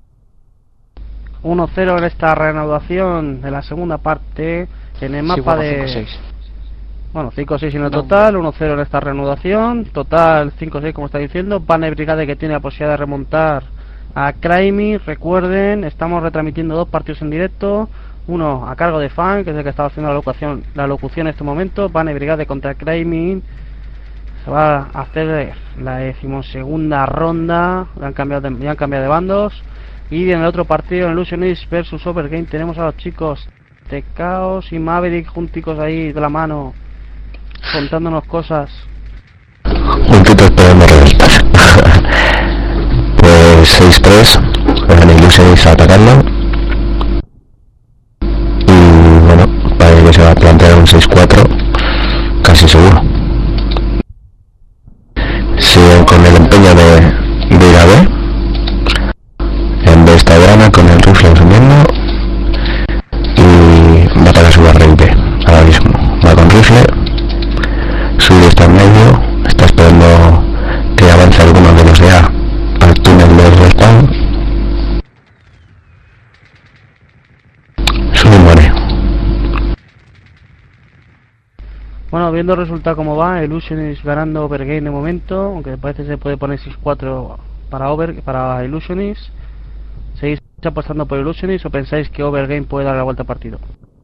uno cero en esta reanudación de la segunda parte en el mapa Sí, bueno, de cinco seis. Bueno, cinco seis en el total, uno cero en esta reanudación. Total cinco seis como está diciendo. Banner Brigade que tiene la posibilidad de remontar a Crimey. Recuerden, estamos retransmitiendo dos partidos en directo. Uno a cargo de Fan, que es el que estaba haciendo la locución, la locución en este momento. Banner Brigade contra Crimey. Se va a hacer la decimosegunda ronda. Ya han cambiado de, ya han cambiado de bandos. Y en el otro partido, en Illusionist versus Overgame, tenemos a los chicos de Chaos y Maverick junticos ahí de la mano, contándonos cosas. Juntitos pero no revistas. Pues seis tres, en Illusionist atacando. Y bueno, parece que se va a plantear un seis cuatro, casi seguro. Siguen con el empeño de, de ir a B. En B está Grana con el rifle subiendo. Y va para su barril B ahora mismo. Va con rifle. Suri está en medio. Está esperando que avance alguno de los de A al túnel de respawn. Suri muere. Bueno, viendo el resultado como va, Illusionist ganando Overgame de momento, aunque parece que se puede poner seis cuatro para Over, para Illusionist. ¿Seguís apostando por Illusionist o pensáis que Overgame puede dar la vuelta al partido?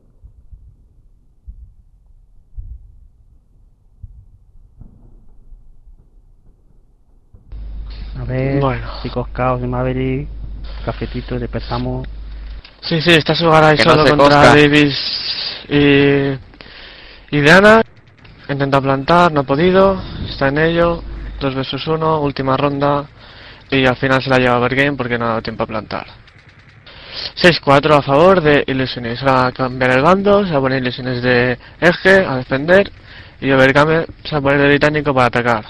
A ver, bueno. chicos, Chaos y Maverick, cafetito y despertamos. Sí, sí, está Sugar ahí Que solo no se contra cosca. Davis y... y Diana. Intenta plantar, no ha podido, está en ello. dos versus uno, última ronda. Y al final se la lleva Overgame porque no ha dado tiempo a plantar. seis cuatro a favor de Illusionist. Se va a cambiar el bando, se va a poner Illusionist de eje a defender. Y Overgame se va a poner de británico para atacar.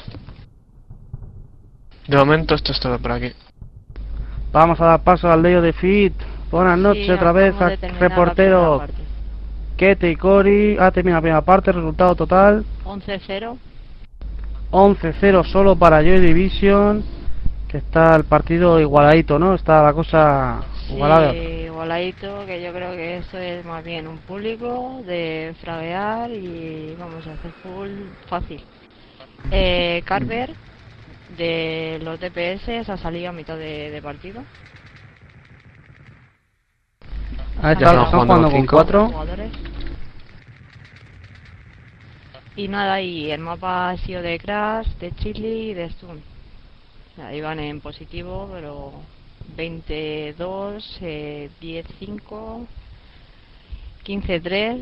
De momento esto es todo por aquí. Vamos a dar paso al Leo de Fit. Buenas noches Sí, otra vez, acabamos a de terminar la reportero primera parte. Kete y Cory. Ha terminado la primera parte, resultado total once cero. once cero solo para Joy Division. Que está el partido igualadito, ¿no? Está la cosa igualada. Sí, igualadito, que yo creo que esto es más bien un público de fraguear y vamos a hacer full fácil. Eh, Carver de los D P S ha salido a mitad de, de partido. Ah, Ya está, están están jugando jugando con con cinco. cuatro. Jugadores. Y nada, y el mapa ha sido de Crash, de Chili y de Stun. Ahí van en positivo, pero veintidós, eh, diez cinco, quince tres.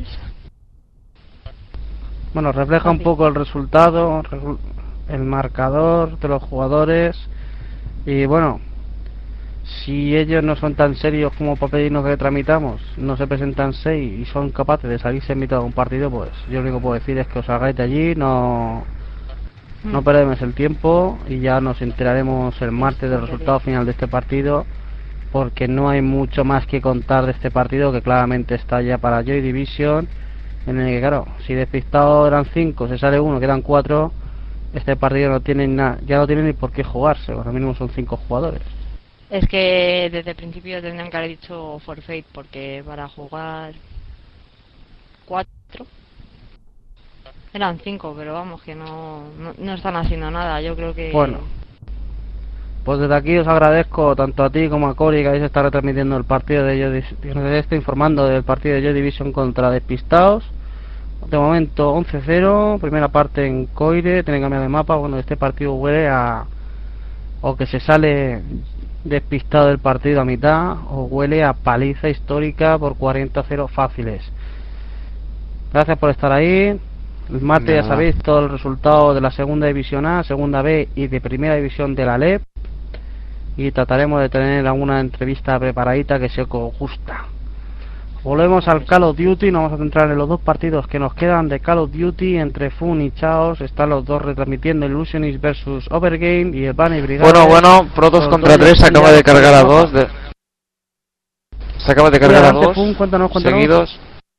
Bueno, refleja un Fácil. poco el resultado, resu- el marcador de los jugadores. Y bueno, si ellos no son tan serios como para pedirnos que tramitamos, no se presentan seis y son capaces de salirse en mitad de un partido, pues yo lo único que puedo decir es que os salgáis de allí, no, no perdemos el tiempo y ya nos enteraremos el martes del resultado final de este partido, porque no hay mucho más que contar de este partido, que claramente está ya para Joy Division, en el que claro, si despistados eran cinco, se sale uno, quedan cuatro, este partido no tiene na- ya no tiene ni por qué jugarse, ahora mismo son cinco jugadores. Es que desde el principio tendrían que haber dicho forfeit, porque para jugar cuatro eran cinco, pero vamos, que no, no, no están haciendo nada. Yo creo que... Bueno, pues desde aquí os agradezco tanto a ti como a Cory que habéis estado retransmitiendo el partido de Joy, que nos esté informando del partido de Joy Division contra Despistados. De momento once cero, primera parte en Coire, tienen que cambiar de mapa. Bueno, este partido huele a... o que se sale despistado del partido a mitad, o huele a paliza histórica por cuarenta a cero fáciles. Gracias por estar ahí. El martes ya Nada. sabéis todo el resultado de la segunda división A, segunda B y de primera división de la L E P, y trataremos de tener alguna entrevista preparadita que se os gusta. Volvemos al Call of Duty, nos vamos a centrar en los dos partidos que nos quedan de Call of Duty entre Fun y Chaos. Están los dos retransmitiendo Illusionist versus Overgame y el Bunny Brigade. Bueno, bueno, Protoss Los contra dos tres, se están acaba ya de cargar a en el dos. mapa. De... Se acaba de cargar a Adelante, dos Fun, cuéntanos, cuéntanos. seguidos.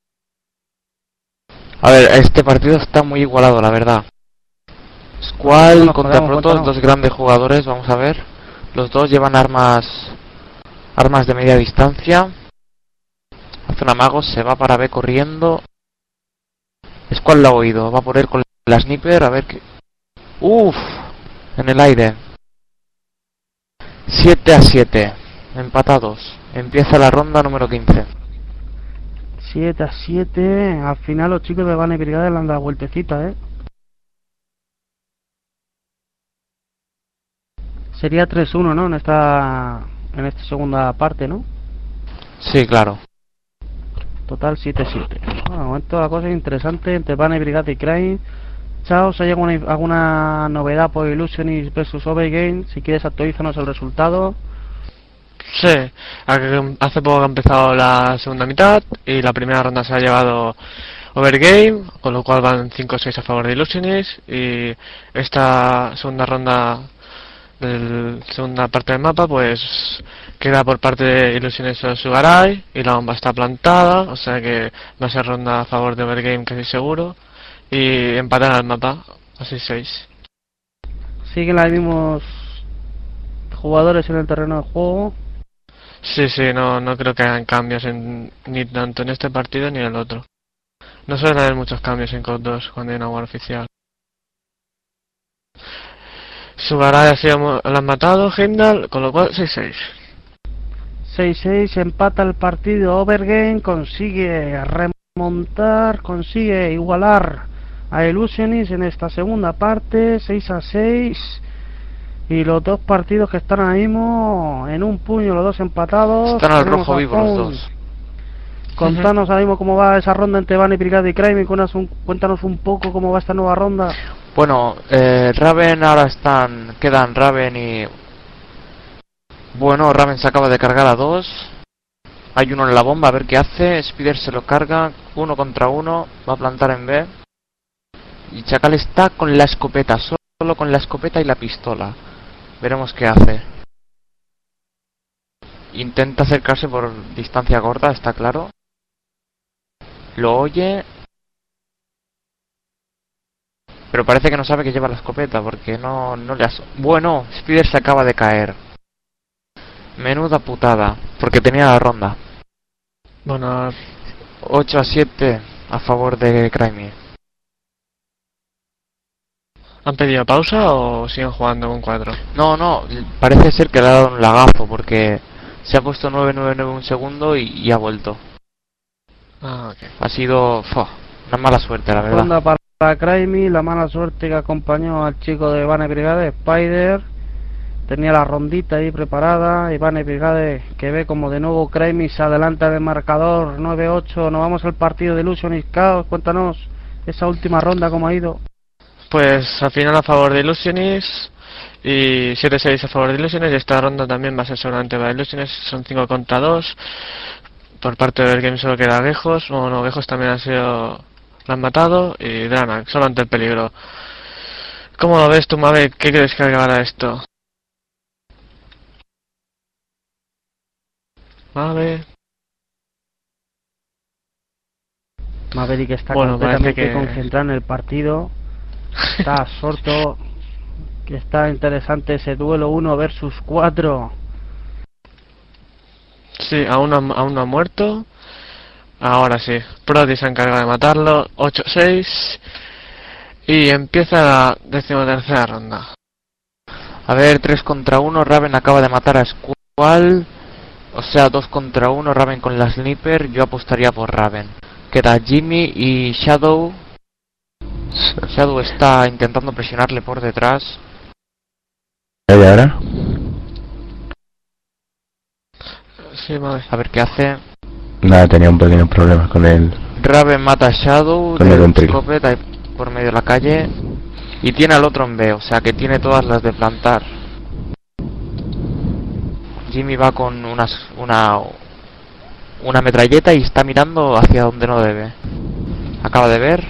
A ver, este partido está muy igualado, la verdad. Squall Cuéntanos, contra cuéntanos, Protoss, cuéntanos. dos grandes jugadores, vamos a ver. Los dos llevan armas armas de media distancia. Hace un amago, se va para B corriendo. Squall la ha oído, va por él con la sniper, a ver qué... Uff, en el aire. siete a siete, empatados. Empieza la ronda número quince. siete a siete, al final los chicos de Bane Brigade le han dado vueltecita, ¿eh? Sería tres uno, ¿no? En esta, en esta segunda parte, ¿no? Sí, claro. Total siete siete. Bueno, de momento la cosa es interesante entre Bane Brigade y Crane. Chao, si hay alguna, alguna novedad por Illusionist versus Overgame, si quieres actualízanos el resultado. Sí, hace poco ha empezado la segunda mitad y la primera ronda se ha llevado Overgame, con lo cual van cinco seis a favor de Illusionist, y esta segunda ronda de la segunda parte del mapa pues queda por parte de Illusionist o Sugarai, y la bomba está plantada, o sea que va a ser ronda a favor de Overgame casi seguro, y empatar el mapa a seis seis. Siguen los mismos jugadores en el terreno de juego. Sí, sí, no, no creo que hagan cambios en, ni tanto en este partido ni en el otro. No suelen haber muchos cambios en COD dos cuando hay una war oficial. Sugarai ha sido, lo han matado, Heimdall, con lo cual seis seis. seis seis, empata el partido. Overgame consigue remontar, consigue igualar a Illusionist en esta segunda parte, seis a seis. Y los dos partidos que están ahora mismo en un puño, los dos empatados. Están al rojo vivo los dos. Contanos ahora mismo cómo va esa ronda entre Bane Brigade y Crane. Cuéntanos un poco cómo va esta nueva ronda. Bueno, eh, Raven ahora están, quedan Raven y... Bueno, Raven se acaba de cargar a dos. Hay uno en la bomba, a ver qué hace. Spider se lo carga, uno contra uno, va a plantar en B. Y Chacal está con la escopeta, solo con la escopeta y la pistola. Veremos qué hace. Intenta acercarse por distancia corta, está claro. Lo oye... Pero parece que no sabe que lleva la escopeta, porque no, no le has... Bueno, Spider se acaba de caer. Menuda putada, porque tenía la ronda. Bueno, ocho a siete a favor de Crimey. ¿Han pedido pausa o siguen jugando con cuatro? No, no, parece ser que le ha dado un lagazo, porque se ha puesto nueve nueve nueve un segundo y, y ha vuelto. Ah, ok. Ha sido fo, una mala suerte, la verdad. Ronda para Crimey, la mala suerte que acompañó al chico de Bane Brigade, Spider. Tenía la rondita ahí preparada y Bane Brigade, que ve como de nuevo Crimey se adelanta del marcador nueve ocho. Nos vamos al partido de Illusionist. Chaos, cuéntanos esa última ronda cómo ha ido. Pues al final a favor de Illusionist y siete seis a favor de Illusionist, y esta ronda también va a ser seguramente para Illusionist. Son cinco contra dos. Por parte del game solo queda Gejos, o no, Gejos también ha sido... lo han matado, y Dranak, solo ante el peligro. ¿Cómo lo ves tú, Maverick? ¿Qué crees que acabará esto? Maverick... Maverick está bueno, completamente que... concentrado en el partido. Está absorto. Que está interesante ese duelo uno versus cuatro. Sí, aún no, aún no ha muerto. Ahora sí, Prodi se encarga de matarlo. Ocho seis. Y empieza la decimotercera ronda. A ver, tres contra uno. Raven acaba de matar a Squall. O sea, dos contra uno. Raven con la sniper. Yo apostaría por Raven. Queda Jimmy y Shadow. Shadow está intentando presionarle por detrás. ¿Y ahora? Sí, madre. A ver qué hace. Nada, tenía un pequeño problema con el... Raven mata a Shadow con de el la ventrilo. escopeta ahí por medio de la calle. Y tiene al otro en B, o sea que tiene todas las de plantar. Jimmy va con unas, una una metralleta y está mirando hacia donde no debe. Acaba de ver.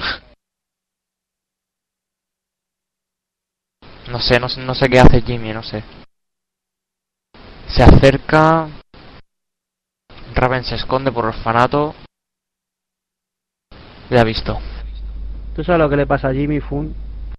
No sé, no sé, no sé qué hace Jimmy, no sé. Se acerca. Raven se esconde por orfanato. Le ha visto. ¿Tú sabes lo que le pasa a Jimmy Fun?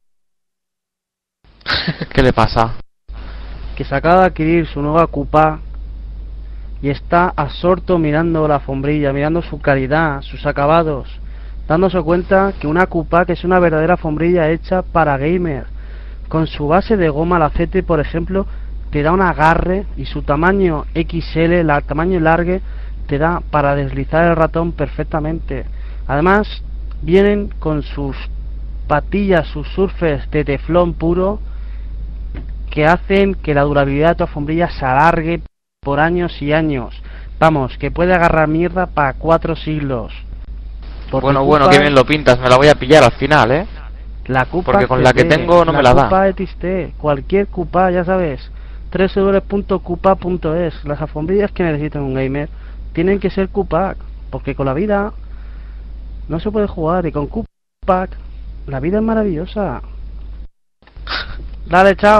¿Qué le pasa? Que se acaba de adquirir su nueva Coupa y está absorto mirando la alfombrilla, mirando su calidad, sus acabados. dándose cuenta que una Q-Pack es una verdadera alfombrilla hecha para gamer. Con su base de goma, la C T, por ejemplo, te da un agarre, y su tamaño X L, el tamaño largue, te da para deslizar el ratón perfectamente. Además, vienen con sus patillas, sus surfers de teflón puro, que hacen que la durabilidad de tu alfombrilla se alargue por años y años. Vamos, que puede agarrar mierda para cuatro siglos. Porque Bueno, bueno, Q-Pack, que bien lo pintas, me la voy a pillar al final, ¿eh? La Q-Pack Porque con la que T T, tengo no me la da. Q-Pack X T, cualquier Q-Pack, ya sabes, doble u doble u doble u punto Q-Pack punto es. Las alfombillas que necesitan un gamer tienen que ser Q-Pack, porque con la vida no se puede jugar, y con Q-Pack la vida es maravillosa. Dale, chao.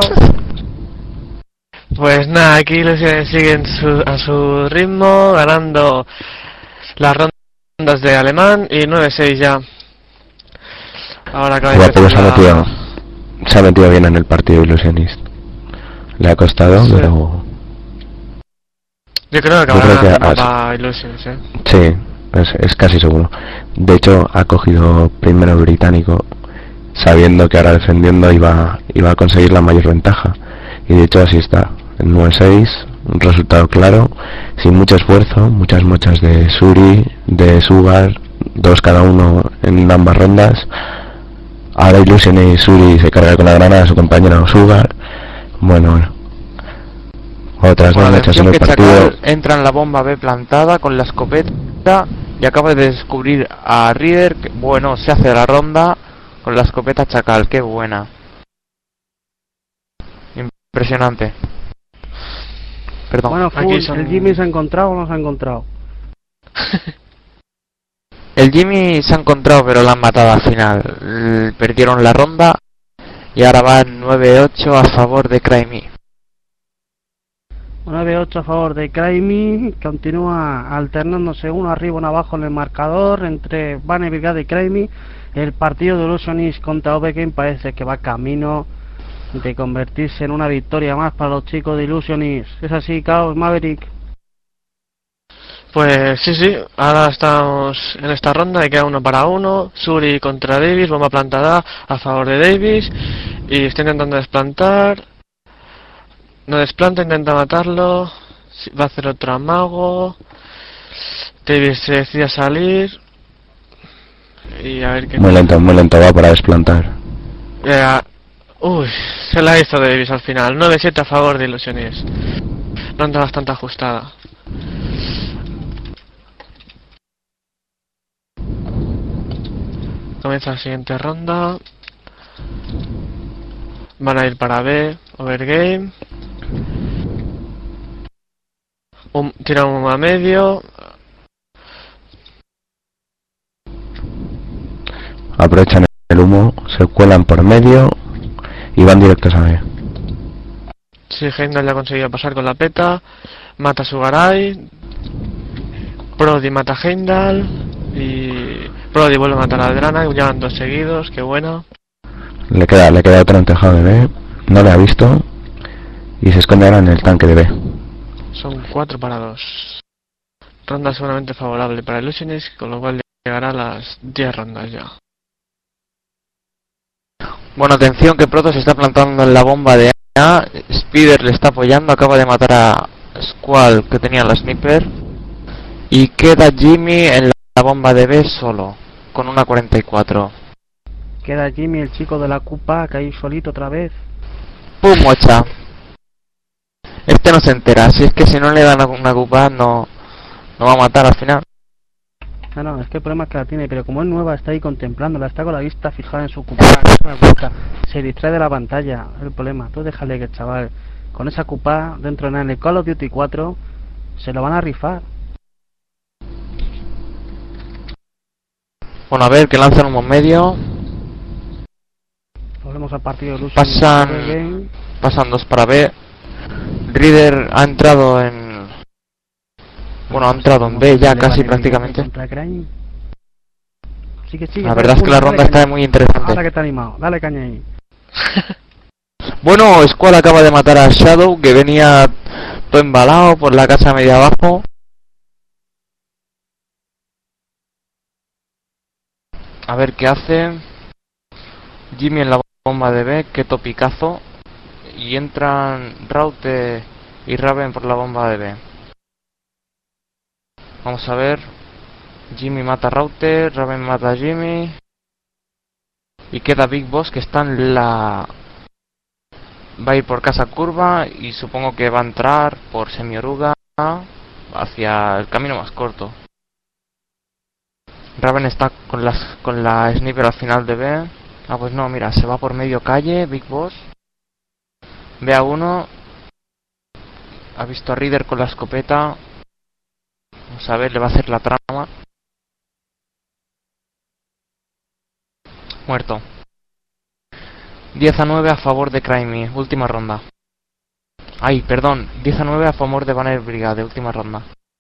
Pues nada, aquí los siguen su, a su ritmo, ganando las rondas de alemán y nueve seis ya. Ahora acaba de Guapo, se ha empezar la- metido, se ha metido bien en el partido Illusionist. Le ha costado, Sí. pero Yo creo que Yo ahora creo que el has- mapa Illusions, ¿eh? sí, es, es casi seguro. De hecho, ha cogido primero británico, sabiendo que ahora defendiendo iba, iba a conseguir la mayor ventaja. Y de hecho así está, el nueve seis, un resultado claro, sin mucho esfuerzo, muchas mochas de Suri, de Sugar, dos cada uno en ambas rondas. Ahora Illusion y Suri se carga con la granada a su compañero Sugar. Bueno, bueno. Otras dos Bueno, mochas en atención el que partido. Chacal entra en la bomba B plantada con la escopeta y acaba de descubrir a Reader, que, bueno, se hace la ronda con la escopeta Chacal, qué buena. Impresionante. Perdón. Bueno, aquí Full, son- ¿el Jimmy se ha encontrado o no se ha encontrado? El Jimmy se ha encontrado pero la han matado al final. L- Perdieron la ronda y ahora van nueve ocho a favor de Crimey. nueve ocho a favor de Crimey, continúa alternándose uno arriba, uno abajo en el marcador entre Banner Brigade y Crimey. El partido de Illusionist contra Overgame parece que va camino de convertirse en una victoria más para los chicos de Illusionist. ¿Es así, Chaos Maverick? Pues sí, sí, ahora estamos en esta ronda y queda uno para uno. Suri contra Davis, bomba plantada a favor de Davis y está intentando desplantar. No desplanta, intenta matarlo. Sí, va a hacer otro amago. Davis se decide a salir. Y a ver qué... Muy lento, muy lento, va para desplantar. Eh, uy, se la hizo Davis al final. nueve siete a favor de Illusionist. Ronda bastante ajustada. Comienza la siguiente ronda. Van a ir para B, Overgame. Un, tiran uno a medio. Aprovechan el humo, se cuelan por medio y van directos a B. Si Heimdall ya ha conseguido pasar con la peta. Mata a Sugaray. Brody mata a Heimdall. Y Brody vuelve a matar a Drana. Llevan dos seguidos, qué bueno. Le queda, le queda otro en tejado de B, no le ha visto y se esconde ahora en el tanque de B. Son cuatro para dos. Ronda seguramente favorable para Illusionist, con lo cual llegará a las diez rondas ya. Bueno, atención que Proto se está plantando en la bomba de A. Spider le está apoyando, acaba de matar a Squall que tenía la sniper. Y queda Jimmy en la bomba de B solo, con una cuarenta y cuatro. Queda Jimmy, el chico de la Q-Pack, ahí solito otra vez. ¡Pum, mocha! Este no se entera, si es que si no le dan una Q-Pack no, no va a matar al final. No, no, es que el problema es que la tiene, pero como es nueva, está ahí contemplándola, está con la vista fijada en su Q-Pack, no se da cuenta, se distrae de la pantalla, es el problema. Tú déjale que el chaval, con esa Q-Pack dentro de el Call of Duty cuatro, se lo van a rifar. Bueno, a ver, que lanzan un medio. Volvemos al partido de Pasan, pasan dos para B. Reader ha entrado en... Bueno, ha entrado en B ya casi prácticamente. Sigue, sigue, La verdad es que la ronda está muy interesante. Ahora que está animado, dale caña ahí. Bueno, Squall acaba de matar a Shadow, que venía todo embalado por la casa media abajo. A ver qué hace. Jimmy en la bomba de B, qué topicazo. Y entran Raute y Raven por la bomba de B. Vamos a ver. Jimmy mata a Raute, Raven mata a Jimmy. Y queda Big Boss, que está en la... Va a ir por casa curva y supongo que va a entrar por semioruga hacia el camino más corto. Raven está con, las, con la sniper al final de B. Ah, pues no, mira, se va por medio calle, Big Boss. Ve a uno. Ha visto a Reader con la escopeta. Vamos a ver, le va a hacer la trama. Muerto. diez a nueve a favor de Crimey, última ronda. Ay, perdón, diez a nueve a favor de Banner Brigade, última ronda.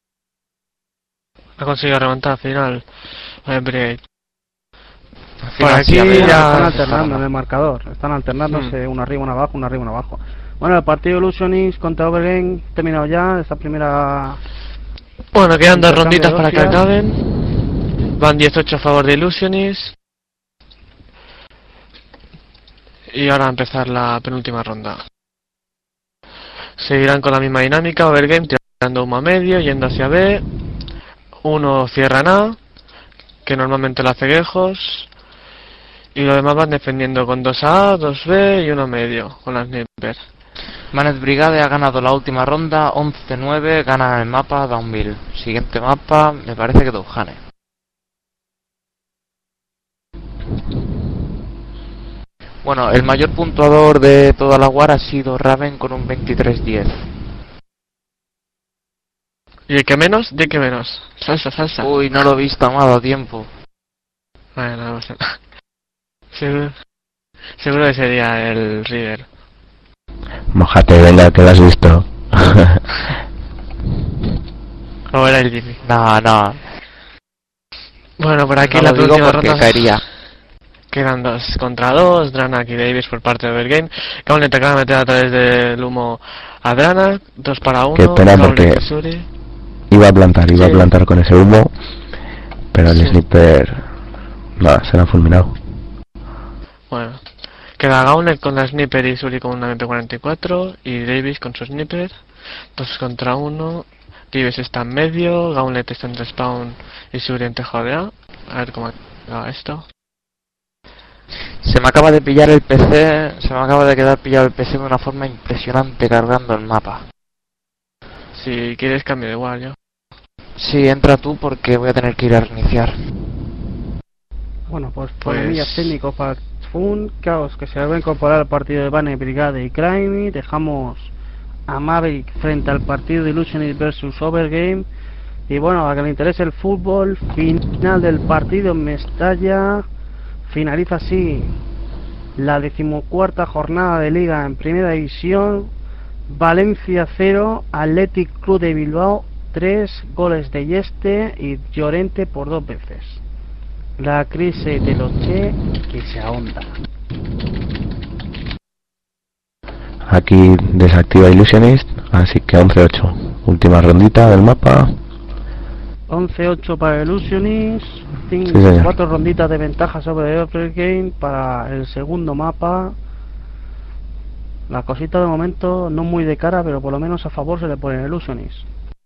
Ha conseguido remontar al final. Banner Brigade. Por Final, aquí sí, a ver, ya a están ver, alternando en el marcador. Están alternándose Mm. uno arriba, uno abajo, uno arriba, uno abajo. Bueno, el partido Illusionist contra Overgame terminado ya. Esta primera... Bueno, quedan dos Intercambio ronditas de para que hostias. acaben. Van dieciocho a favor de Illusionist. Y ahora va a empezar la penúltima ronda. Seguirán con la misma dinámica. Overgame tirando humo a medio, yendo hacia B. Uno cierra en A, que normalmente lo hace lejos. Y los demás van defendiendo con dos A, dos B y uno medio, con la sniper. Banner Brigade ha ganado la última ronda, once nueve, gana el mapa Downville. Siguiente mapa, me parece que Douhane. Bueno, el mayor puntuador de toda la war ha sido Raven con un veintitrés diez. ¿Y el que menos? ¿De qué menos? Salsa, salsa. Uy, no lo he visto, me ha dado tiempo. Bueno, vamos a... Seguro, seguro que sería el Reader. Mojate, venga, que lo has visto. O era el Jimmy. No, no. Bueno, por aquí No la lo digo penúltima porque ronda caería. quedan dos contra dos, Dranak y Davis por parte de Overgame. Gauntlet te acaba de meter a través del humo a Dranak, dos para uno. Qué pena, porque Gauntlet y Suri. Iba a plantar, iba Sí. a plantar con ese humo, pero el Sí. sniper... Nada, se lo han fulminado. Bueno, queda Gauntlet con la sniper y Suri con una M P cuarenta y cuatro y Davis con su sniper. Dos contra uno. Davis está en medio, Gauntlet está en respawn y Suri en tejado de A. A ver cómo va esto. Se me acaba de pillar el P C, se me acaba de quedar pillado el P C de una forma impresionante cargando el mapa. Si quieres cambio de igual yo. Sí, entra tú porque voy a tener que ir a reiniciar. Bueno, pues Pues- problemillas técnicos para Fun, Chaos, que se va a incorporar al partido de Banner Brigade y Crimey. Dejamos a Maverick frente al partido de Illusionist versus Overgame. Y bueno, a que le interese el fútbol, final del partido en Mestalla. Finaliza así la decimocuarta jornada de Liga en Primera División. Valencia cero, Athletic Club de Bilbao tres, goles de Yeste y Llorente por dos veces. La crisis de los Che que se ahonda. Aquí desactiva Illusionist, así que once ocho. Última rondita del mapa. once ocho para Illusionist, Sí, señor. cuatro ronditas de ventaja sobre Overgame para el segundo mapa. La cosita de momento no muy de cara, pero por lo menos a favor se le pone el Illusionist.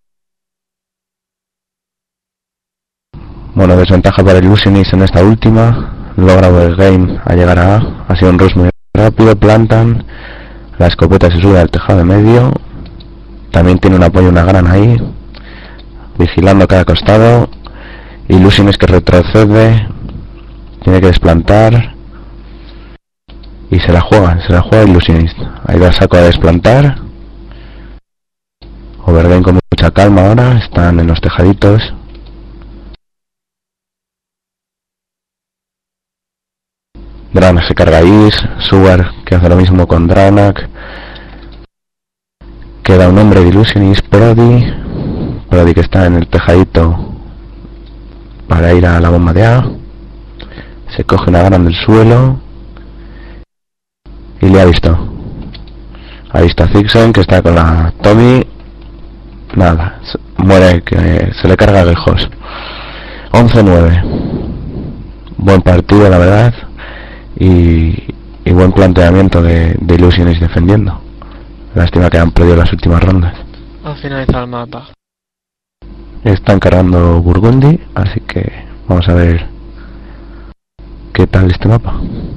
Bueno, desventaja para Illusionist en esta última. Logra Overgame a llegar a A. Ha sido un rush muy rápido, plantan. La escopeta se sube al tejado de medio. También tiene un apoyo, una gran ahí. Vigilando cada costado. Illusionist que retrocede. Tiene que desplantar. Y se la juega, se la juega Illusionist. Ahí va saco a desplantar. Overgame con mucha calma ahora. Están en los tejaditos. Dranak se carga a Is, Sugar que hace lo mismo con Dranak. Queda un hombre de Illusionist, Prodi. Prodi que está en el tejadito para ir a la bomba de A. Se coge una gran del suelo. Y le ha visto. Ha visto a Zixon que está con la Tommy. Nada, muere, que se le carga lejos. once nueve. buen partido, la verdad, y, y buen planteamiento de, de Illusionis defendiendo. Lástima que han perdido las últimas rondas. Ha finalizado el mapa. Están cargando Burgundy, así que vamos a ver qué tal este mapa.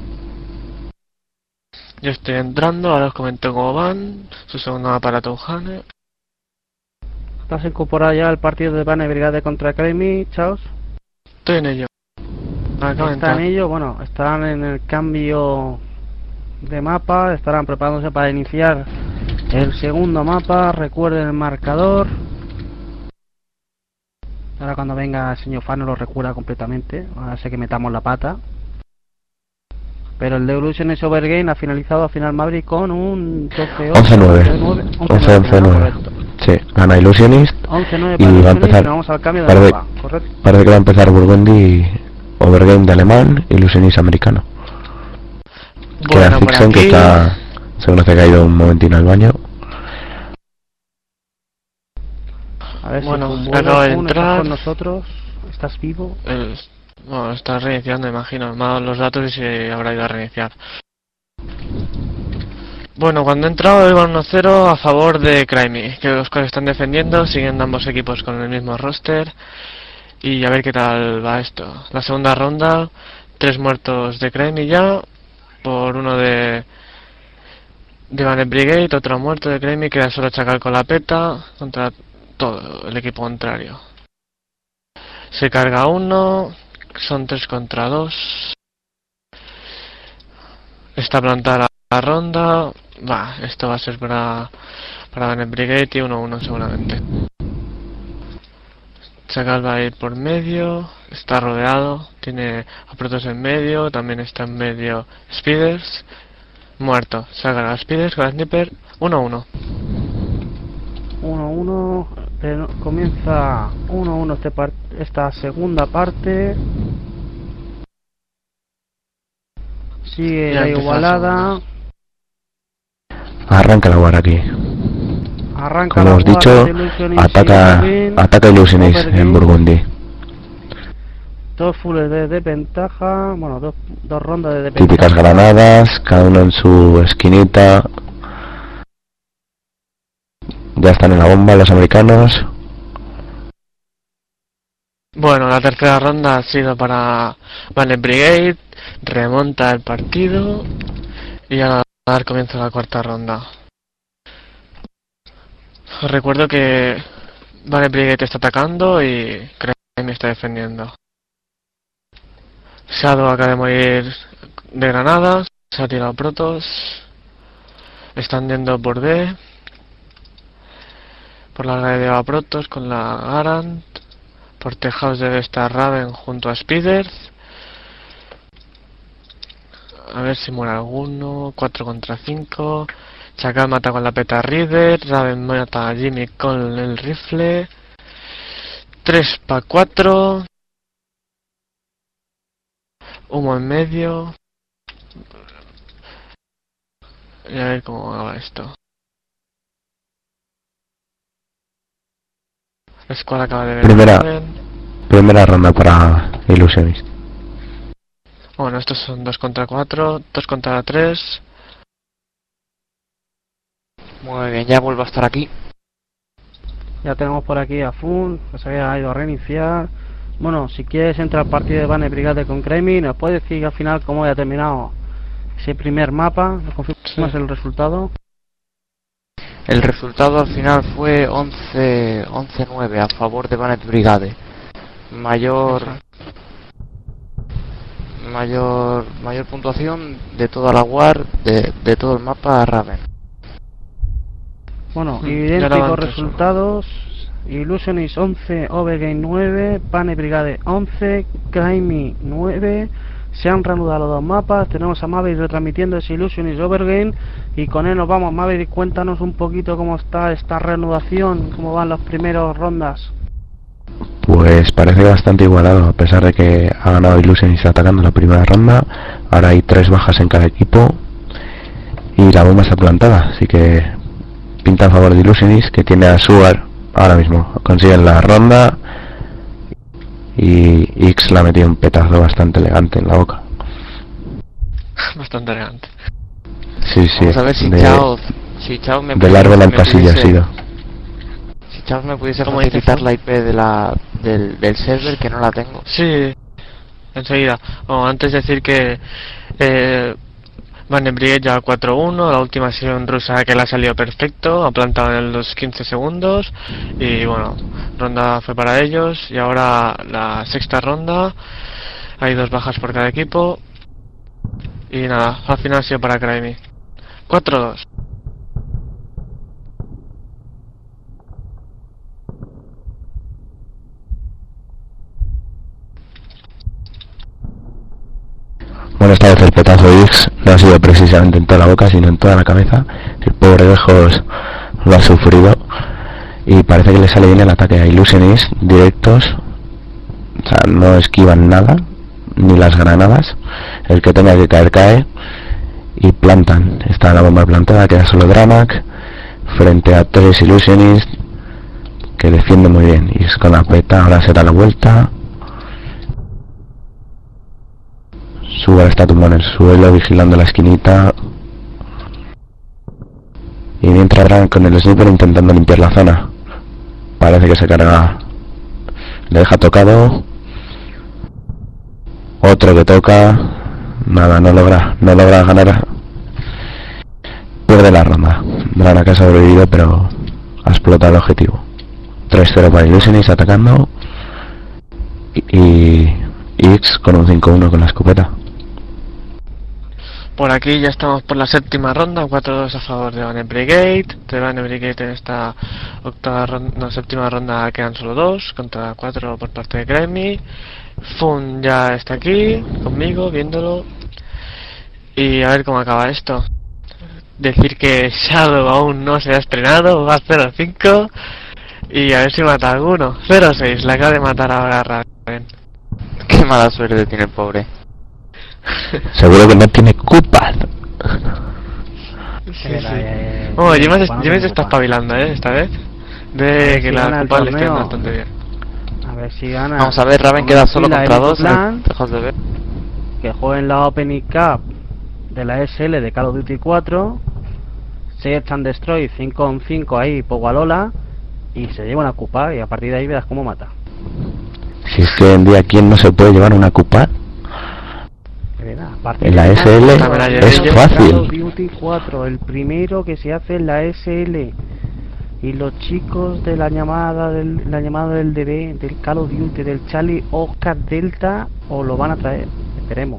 Yo estoy entrando, ahora os comento cómo van. Su segundo mapa para Touhane. ¿Estás incorporado ya al partido de Bane Brigade contra Cremi, Chaos? Estoy en ello. Acabo de Están entrar. en ello, bueno, estarán en el cambio de mapa, estarán preparándose para iniciar el segundo mapa. Recuerden el marcador. Ahora cuando venga el señor Fano lo recuerda completamente. Ahora sé que metamos la pata. Pero el de Illusionis Overgame ha finalizado a final Maverick con un doce once nueve. once nueve. Sí, gana Illusionis. once nueve y para va a Illusionis, empezar. y vamos al cambio de Parece, mapa, correcto. parece que va a empezar Burgundy, Overgame de alemán, Illusionis americano. Queda Bueno, por Fixon, que aquí. está, según se ha caído un momentino al baño. A ver Bueno, si acabo de Kun, estás entrar. con nosotros. ¿Estás vivo? El, bueno, está reiniciando, imagino. Me ha dado los datos y se habrá ido a reiniciar. Bueno, cuando he entrado iba uno cero a favor de Crimey, que los cuales están defendiendo, siguen ambos equipos con el mismo roster. Y a ver qué tal va esto. La segunda ronda, tres muertos de Crimey ya, por uno de de Bane Brigade, otro muerto de Crimey, queda solo Chacal con la peta contra todo el equipo contrario. Se carga uno, son tres contra dos. Está plantada la, la ronda. Va, esto va a ser para para Bane Brigade y uno uno seguramente. Chacal va a ir por medio, está rodeado, tiene a Protoss en medio, también está en medio Speeders. Muerto, saca a Speeders con la Sniper, uno uno. uno uno. Comienza uno uno este par esta segunda parte. Sigue Ya la empieza la igualada. Arranca la guarda aquí. Arranca Como la hemos dicho, guardia de Illusionis y ataca, Overgame. ataca Illusionis Overgame. en Burgundy. Dos fulles de desventaja. Bueno, dos, dos rondas de desventaja. Típicas granadas, cada uno en su esquinita. Ya están en la bomba los americanos. Bueno, la tercera ronda ha sido para Bane Brigade, remonta el partido y ahora va a dar comienzo a la cuarta ronda. Os recuerdo que Bane Brigade está atacando y Crimey está defendiendo. Shadow acaba de morir de granadas, se ha tirado Protoss, están yendo por D, por la red de Protoss con la Garant. Por tejados debe estar Raven junto a Speeders. A ver si muere alguno. cuatro contra cinco. Chacal mata con la peta Reader. Raven mata a Jimmy con el rifle. tres para cuatro. Humo en medio. Y a ver cómo va esto. La escuadra acaba de ver. Primera, Raven. primera ronda para Illusionis. Bueno, estos son dos contra cuatro, dos contra tres. Muy bien, ya vuelvo a estar aquí. Ya tenemos por aquí a Fun, que se había ido a reiniciar. Bueno, si quieres entrar al partido de Bane Brigade con Crimey, ¿nos puedes decir al final cómo haya terminado ese primer mapa? ¿Nos confirmas Sí. el resultado? El resultado al final fue once nueve a favor de Bane Brigade. Mayor mayor mayor puntuación de toda la war de, de todo el mapa a Raven. Bueno, Mm, ya idénticos daban tres, resultados. Illusionis once, Overgame nueve, Bane Brigade once, Crimey nueve. Se han reanudado los dos mapas. Tenemos a Maverick retransmitiendo ese Illusionis Overgame. Y con él nos vamos. Maverick, cuéntanos un poquito cómo está esta reanudación, cómo van las primeras rondas. Pues parece bastante igualado, a pesar de que ha ganado Illusionis atacando la primera ronda. Ahora hay tres bajas en cada equipo y la bomba está plantada, así que pinta a favor de Illusionis, que tiene a Sugar ahora mismo. Consiguen la ronda y X le ha metido un petazo bastante elegante en la boca. Bastante elegante. Sí, sí. Vamos a ver si de, Chaos, si Chaos me del árbol me al pasillo ha pudiese- sido. Si Chaos me pudiese ¿Cómo dice facilitar Fu? la I P de la, del, del server, que no la tengo. Sí, enseguida. Bueno, antes decir que eh, Van den Brigade ya cuatro uno, la última sesión rusa que le ha salido perfecto, ha plantado en los quince segundos y bueno, ronda fue para ellos y ahora la sexta ronda, hay dos bajas por cada equipo y nada, al final ha sido para Crimey. cuatro dos. Bueno, esta vez el petazo de X no ha sido precisamente en toda la boca, sino en toda la cabeza. El pobre Lejos lo ha sufrido y parece que le sale bien el ataque a Illusionist directos. O sea, no esquivan nada, ni las granadas. El que tenga que caer, cae. Y plantan. Está la bomba plantada, queda solo Dramac frente a tres Illusionist que defiende muy bien. Y es con la peta, ahora será la vuelta. Sugar está tumbado en el suelo, vigilando la esquinita. Y mientras Bran con el sniper intentando limpiar la zona. Parece que se carga. Le deja tocado. Otro que toca. Nada, no logra, no logra ganar. Pierde la ronda. Bran que ha sobrevivido, pero ha explotado el objetivo. tres cero para Illusionist atacando. Y, y X con un cinco uno con la escopeta. Por aquí ya estamos por la séptima ronda, cuatro dos a favor de Van den Brigade. De Van den Brigade en esta octava ronda, no, séptima ronda quedan solo dos, contra cuatro por parte de Crimey. Fun ya está aquí, conmigo, viéndolo. Y a ver cómo acaba esto. Decir que Shadow aún no se ha estrenado, va a cero cinco. Y a ver si mata a alguno. cero seis, la acaba de matar ahora Raven. Qué mala suerte tiene el pobre. Seguro que no tiene Cupad. Sí, sí. Eh, Oh, eh, Jiménez bueno, Jiménez no está ocupa. espabilando, eh, esta vez. A De ver que si la gana el culpa le está yendo torneo. bastante bien. A ver si gana. Vamos a ver, Raven Con queda el solo Fila contra Elite dos. Plan, eh, Dejas de ver. que jueguen la Opening Cup de la S L de Call of Duty cuatro. Search and Destroy cinco en cinco ahí, Pogualola. Y se llevan a Cupad y a partir de ahí verás cómo mata. Si es que hoy en día, ¿quién no se puede llevar una Cupad? En la S L es fácil. Call of Duty cuatro, el primero que se hace en la S L. Y los chicos de la llamada del, la llamada del D B, del Call of Duty, del Charlie Oscar Delta, os lo van a traer. Esperemos.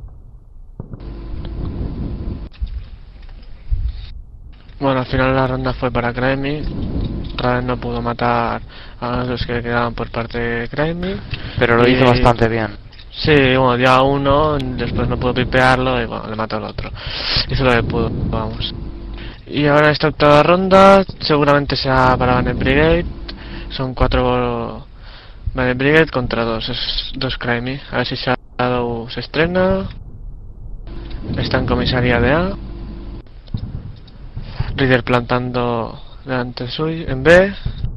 Bueno, al final la ronda fue para Crimey. Raven no pudo matar a los que quedaban por parte de Crimey. Pero lo Y- hizo bastante bien. Sí, bueno, dio a uno, después no pudo pipearlo y bueno, le mató al otro. Hizo lo que pudo, vamos. Y ahora esta octava ronda seguramente sea para Van den Brigade. Son cuatro Van den Brigade contra dos, es dos Crimey. A ver si Shadow se estrena. Está en comisaría de A. Reader plantando delante suyo en B.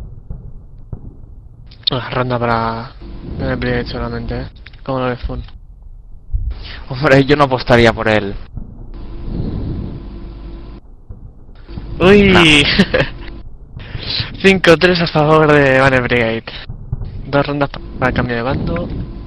Ah, ronda para Van den Brigade solamente, ¿eh? ¿Cómo lo ves, Fun? Hombre, yo no apostaría por él. Uy, cinco tres a favor de Van den Brigade. Dos rondas para cambio de bando.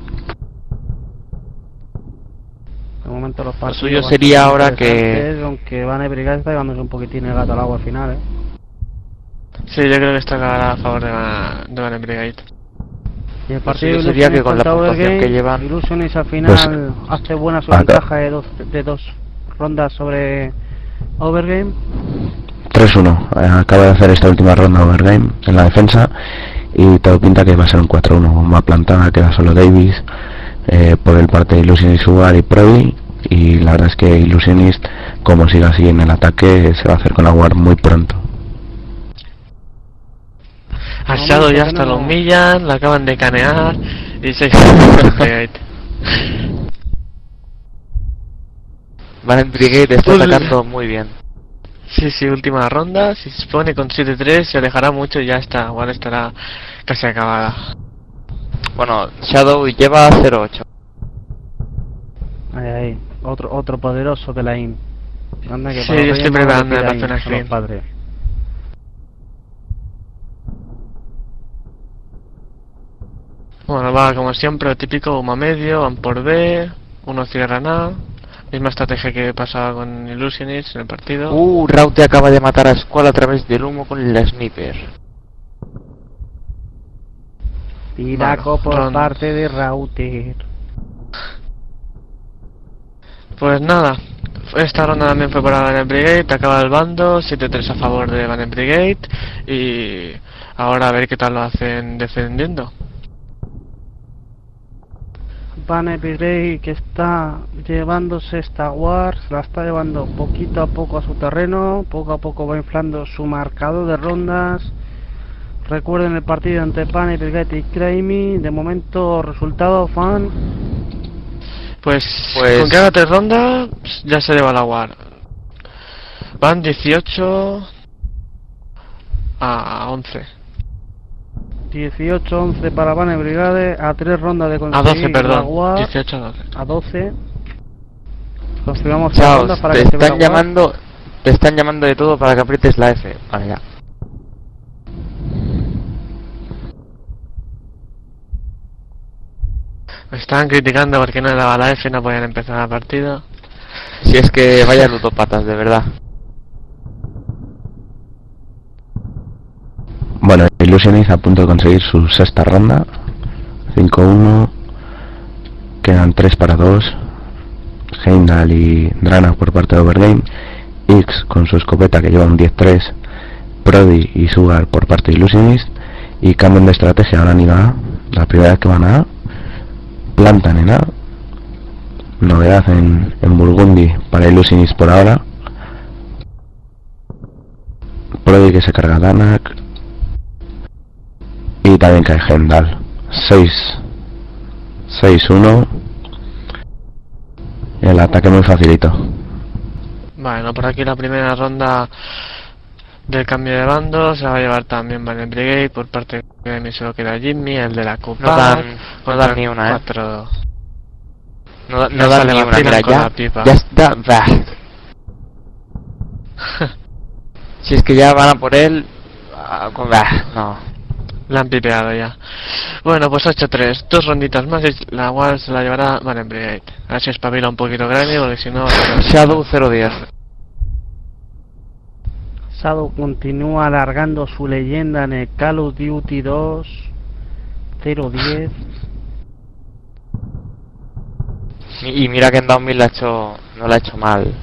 De momento los partidos suyo bastante sería ahora que- interesantes, aunque Van den Brigade está llevándose un poquitín el gato al agua al final, ¿eh? Sí, yo creo que está a favor de Van, de Van den Brigade. Y el Lo partido suyo sería Illusionist que con la contra puntuación Overgame, que llevan- Illusionist al final Pues- hace buena su acá. ventaja de dos, de dos rondas sobre Overgame. tres uno. Eh, Acaba de hacer esta última ronda Overgame en la defensa. Y todo pinta que va a ser un cuatro uno. Bomba plantada, queda solo Davis. Eh, por el parte de Illusionist, Sugar y Prodi. Y la verdad es que Illusionist, como siga así en el ataque, se va a hacer con la War muy pronto. A No, Shadow ¿por ya qué hasta no? lo humillan, lo acaban de canear y se Brigade. Van den Brigade está Uy. atacando muy bien. Sí, sí, última ronda. Si se pone con siete tres se alejará mucho y ya está. Igual estará casi acabada. Bueno, Shadow lleva cero ocho. Ahí, ahí. Otro, otro poderoso de la I N. Anda que Sí, para yo los estoy reyes magos preparando le la pide zona I N a los screen. padres. Bueno, va como siempre, lo típico, uno a medio, van por B, uno cierran A. Misma estrategia que pasaba con Illusionist en el partido. Uh, Raute acaba de matar a Squall a través del humo con el sniper. Tiraco Bueno, por ron- parte de Router. Pues nada, esta ronda también fue para Banner Brigade, acaba el bando, siete tres a favor de Banner Brigade y ahora a ver qué tal lo hacen defendiendo. Banner Brigade que está llevándose esta War, se la está llevando poquito a poco a su terreno, poco a poco va inflando su marcador de rondas. Recuerden el partido entre Banner Brigade y Crazy, de momento resultado fan. Pues, Pues- con que haga tres rondas ya se lleva la War. Van dieciocho a once. dieciocho once para Banner Brigade, a tres rondas de A conseguir doce, la perdón. War, dieciocho a doce. a doce. Confirmamos tres Chao, rondas para te que se vea están la War. llamando, te están llamando de todo para que aprietes la F. Vale, ya. Me estaban criticando porque no le daba la F y no podían empezar la partida. Si es que vaya ludópatas, de verdad. Bueno, Illusionist a punto de conseguir su sexta ronda. cinco uno. Quedan tres para dos. Heimdall y Drana por parte de Overgame. X con su escopeta que lleva un diez tres. Prodi y Sugar por parte de Illusionist. Y cambian de estrategia, ahora ni A. La primera vez que van a A. Plantan en A. Novedad en, en Burgundy para Illusionist por ahora. Prodi que se carga Danak. Y también cae Heimdall. seis uno. El ataque muy facilito. Bueno, por aquí la primera ronda del cambio de bando se va a llevar también Banner Brigade por parte de mí, solo queda Jimmy, el de la Copa. No dan, no dan ni una, eh. Cuatro. No, no Ya dan se le ni una, vacilan mira, con ya, la pipa. ya está, bah. Si es que ya van a por él, ah, con- bah, no. La han pipeado ya. Bueno, pues ocho tres. Dos ronditas más y la War se la llevará Banner Brigade. A ver si espabila un poquito Granny, porque si no... Shadow cero diez. Shadow continúa alargando su leyenda en el Call of Duty dos cero diez. Y y mira que en Downmill la ha hecho, no la ha hecho mal.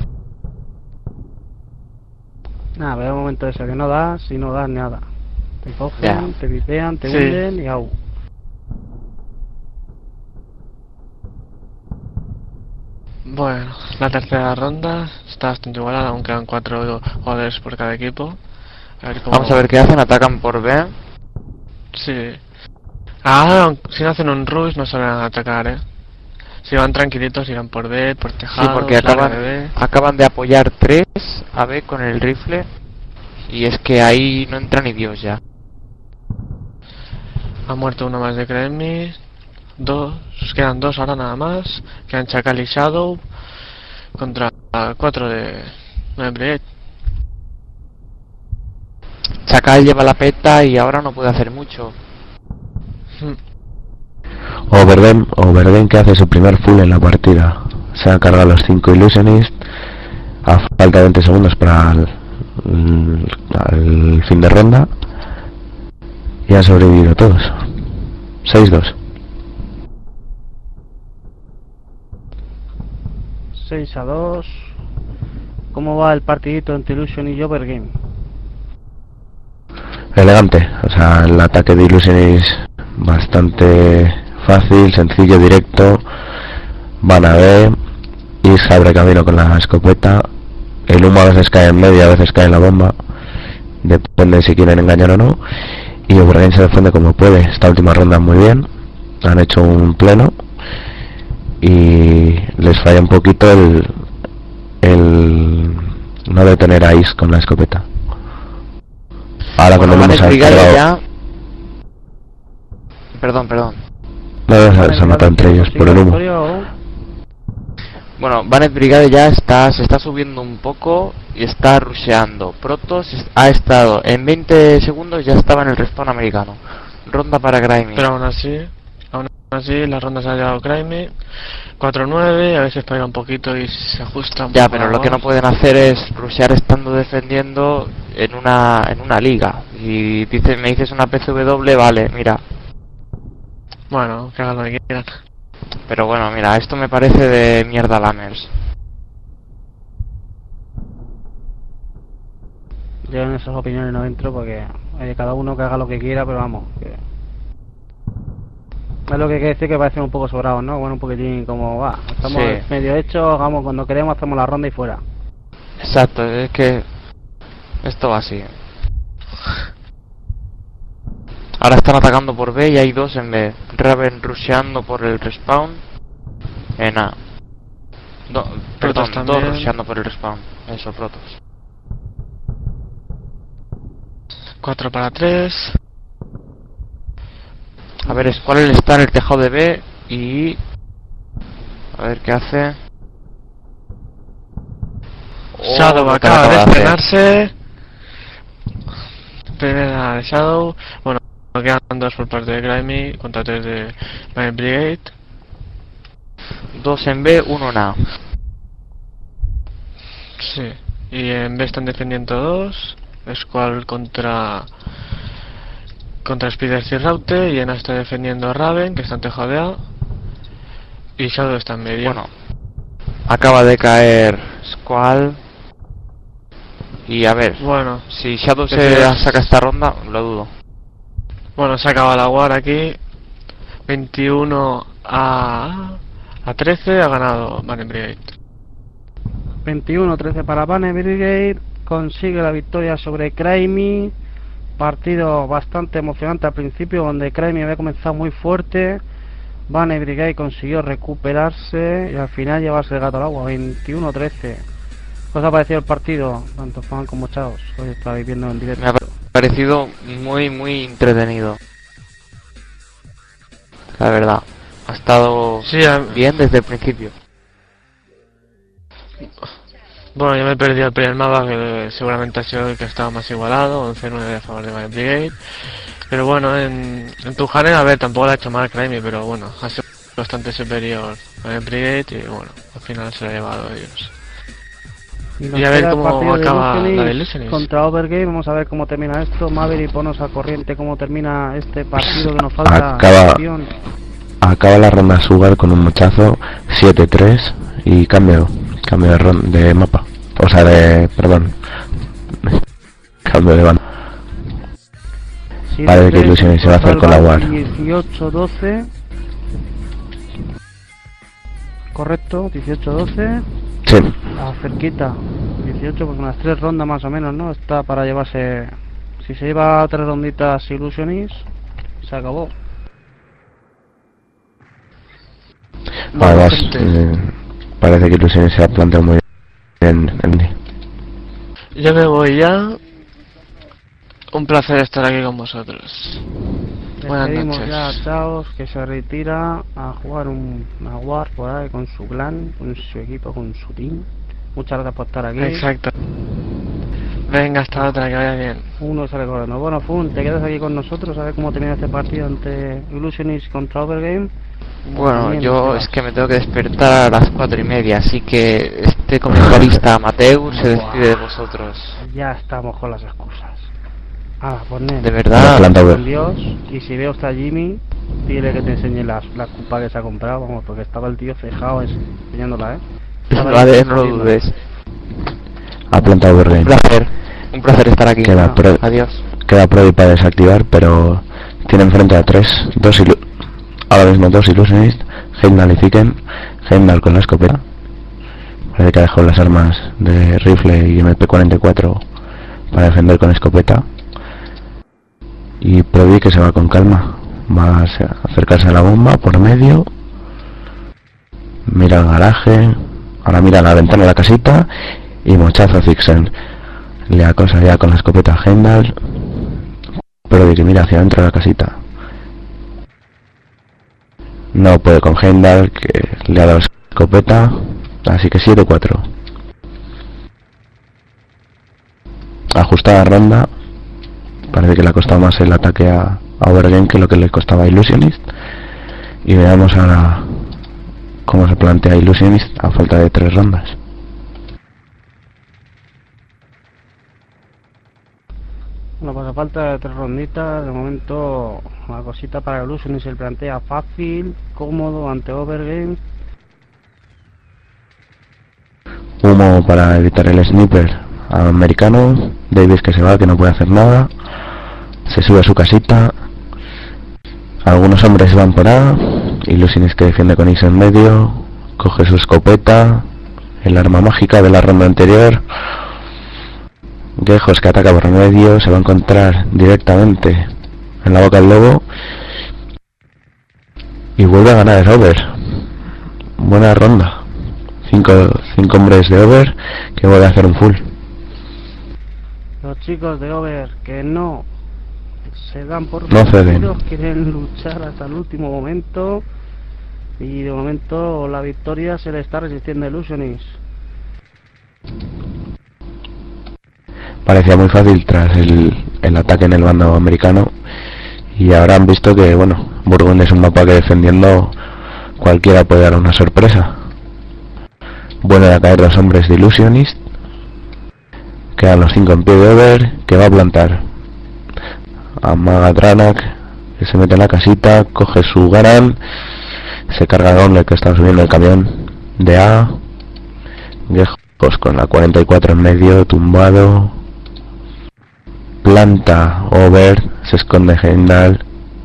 Nada, veo un momento ese que no das, si no das nada. Te cogen, Ya. te vipean, te Sí. hunden y au. Bueno, la tercera ronda está bastante igualada, aunque quedan cuatro jugadores por cada equipo. A ver cómo... Vamos a ver qué hacen, atacan por B. Sí. Ah, si no hacen un rush no suelen atacar, eh. Si van tranquilitos irán por B, por tejado, Sí, porque larga acaban, de B. acaban de apoyar tres a B con el rifle. Y es que ahí no entra ni Dios ya. Ha muerto uno más de Kremlin. Dos, quedan dos ahora nada más. Quedan Chacal y Shadow contra cuatro de Banner Brigade. Chacal lleva la peta y ahora no puede hacer mucho. Overden, Overden que hace su primer full en la partida. Se han cargado los cinco Illusionists. A falta de veinte segundos para el, el- el fin de ronda. Y han sobrevivido todos. seis dos. seis a dos. ¿Cómo va el partidito entre Illusion y Overgame? Elegante. O sea, el ataque de Illusionist bastante fácil, sencillo, directo. Van a ver. Y se abre camino con la escopeta. El humo a veces cae en medio, a veces cae en la bomba. Depende si quieren engañar o no. Y Overgame se defiende como puede. Esta última ronda muy bien. Han hecho un pleno. Y les falla un poquito el, el no detener a Is con la escopeta. Ahora Bueno, cuando van hemos a Brigade cargado, ya. Perdón, perdón. No, se, se han matado entre ellos por el humo. Bueno, Banet Brigade ya está, se está subiendo un poco y está rusheando. Protoss ha estado en veinte segundos, ya estaba en el respawn americano. Ronda para Grimy. Pero aún así, aún así, la ronda se ha llevado Grimy. cuatro nueve, a veces pega un poquito y se ajusta un Ya, poco pero la lo que no voz. pueden hacer es rushear estando defendiendo en una en una liga. Y dice, me dices una P C W, vale, mira. Bueno, que hagan lo que quieran. Pero bueno, mira, esto me parece de mierda Lammers. Yo en esas opiniones no entro porque oye, cada uno que haga lo que quiera, pero vamos. Que... es lo que quiere decir que parecen un poco sobrados, ¿no? Bueno, un poquitín como va. Estamos Sí. medio hechos, hagamos cuando queremos, hacemos la ronda y fuera. Exacto, es que esto va así. Ahora están atacando por B y hay dos en B. Raven rusheando por el respawn. En A. Do, perdón, dos también. rusheando por el respawn. Eso, Protoss. cuatro para tres. A ver, Squall está en el tejado de B y... a ver qué hace. Shadow Oh, acaba lo que de hacer. estrenarse. Primera de Shadow. Bueno, quedan dos por parte de Grimy contra tres de Banet Brigade. Dos en B, uno en A. Sí. Y en B están defendiendo dos. Squall contra contra Speeders y Raute. Y en A está defendiendo Raven, que está en tejado de A. Y Shadow está en medio. Bueno, acaba de caer Squall. Y a ver, Bueno, si Shadow ¿qué se crees? saca esta ronda, lo dudo. bueno, se acaba la war aquí. veintiuno a a trece ha ganado Banet Brigade. veintiuno trece para Banet Brigade, consigue la victoria sobre Grimy. Partido bastante emocionante al principio, donde Grimy había comenzado muy fuerte. Banet Brigade consiguió recuperarse y al final llevarse el gato al agua, veintiuno trece. ¿Qué os ha parecido el partido, tanto fan como Chaos? Hoy estáis viendo en directo. Me ha parecido muy, muy entretenido. La verdad, ha estado Sí, a- bien desde el principio. Bueno, yo me he perdido el primer mapa, que seguramente ha sido el que estaba más igualado, once nueve a favor de Banet Brigade. Pero bueno, en, en Tujanes, a ver, tampoco la ha hecho mal Grimy, pero bueno, ha sido bastante superior Banet Brigade y bueno, al final se lo ha llevado a ellos. nos y a ver queda el cómo partido de acaba la de Illusionist Illusionist. contra Overgame. Vamos a ver cómo termina esto. Maverick, ponos a corriente cómo termina este partido que nos falta. Acaba- Acción. Acaba la ronda Sugar con un muchazo siete tres y cambio cambio de ron de mapa. O sea, de... perdón. Cambio de banda. Sí, Vale, de que tres, Illusionist se va a hacer con la War. dieciocho doce. Correcto, dieciocho doce. Sí. Ah, cerquita. dieciocho, pues unas tres rondas más o menos, ¿no? Está para llevarse... Si se lleva tres ronditas Illusionist, se acabó. Además, gente. eh, parece que Illusionist se ha planteado muy bien en... Yo me voy ya. Un placer estar aquí con vosotros. Buenas Despedimos noches. ya a Chaos, que se retira a jugar un, una War por ahí con su clan, con su equipo, con su team. Muchas gracias por estar aquí. Exacto. Venga, hasta otra, que vaya bien. Uno sale corriendo. Bueno, Fun, te quedas aquí con nosotros a ver cómo termina este partido ante Illusionist contra Overgame. Bueno, Bien, yo Sebas. es que me tengo que despertar a las cuatro y media, así que este comentarista amateur se despide de vosotros. Ya estamos con las excusas. Ah, pues nen, De La verdad, planta con over. Dios. Y si veo hasta Jimmy, dile que te enseñe las, las cupas que se ha comprado, vamos, porque estaba el tío cejado es- enseñándola, ¿eh? Estaba vale, ahí no lo jodiendo. dudes. Ha plantado Un Overgame. placer, un placer estar aquí. Queda pro, Adiós. queda pro para desactivar, pero tiene enfrente a tres, dos ilu ahora mismo dos Illusionist, Heimdall y Ziken. Heimdall con la escopeta. Parece que ha dejado las armas de rifle y M P cuarenta y cuatro para defender con escopeta. Y Prodi que se va con calma. Va a se- acercarse a la bomba por medio. Mira el garaje. Ahora mira la ventana de la casita. Y mochazo a Zixen. Le acosa ya con la escopeta a Heimdall. Prodi que mira hacia adentro de la casita. No puede con Heimdall, que le ha dado escopeta. Así que siete cuatro. Ajustada ronda. Parece que le ha costado más el ataque a, a Overgame que lo que le costaba a Illusionist. Y veamos ahora cómo se plantea Illusionist a falta de tres rondas. Bueno, pues a falta de tres ronditas, de momento una cosita para Illusionist se plantea fácil, cómodo ante Overgame. Humo para evitar el sniper americano. Davis que se va, que no puede hacer nada. Se sube a su casita. Algunos hombres van por A. Illusionist que defiende con X en medio. Coge su escopeta, el arma mágica de la ronda anterior. Gejos que ataca por medio, se va a encontrar directamente en la boca del lobo. Y vuelve a ganar el Over. Buena ronda. Cinco, cinco hombres de Over que vuelve a hacer un full. Los chicos de Over que no se dan por no ceden. vencidos, quieren luchar hasta el último momento. Y de momento la victoria se le está resistiendo a Illusionist. Parecía muy fácil tras el, el ataque en el bando americano. Y ahora han visto que, bueno, Burgund es un mapa que defendiendo cualquiera puede dar una sorpresa. Vuelven a caer los hombres de Illusionist. Quedan los cinco en pie de Over, que va a plantar. Amaga Dranak, que se mete en la casita, coge su Garan, se carga Gauntlet que está subiendo el camión de A. Gejos con la cuarenta y cuatro en medio, tumbado. Planta Over, se esconde Heimdall.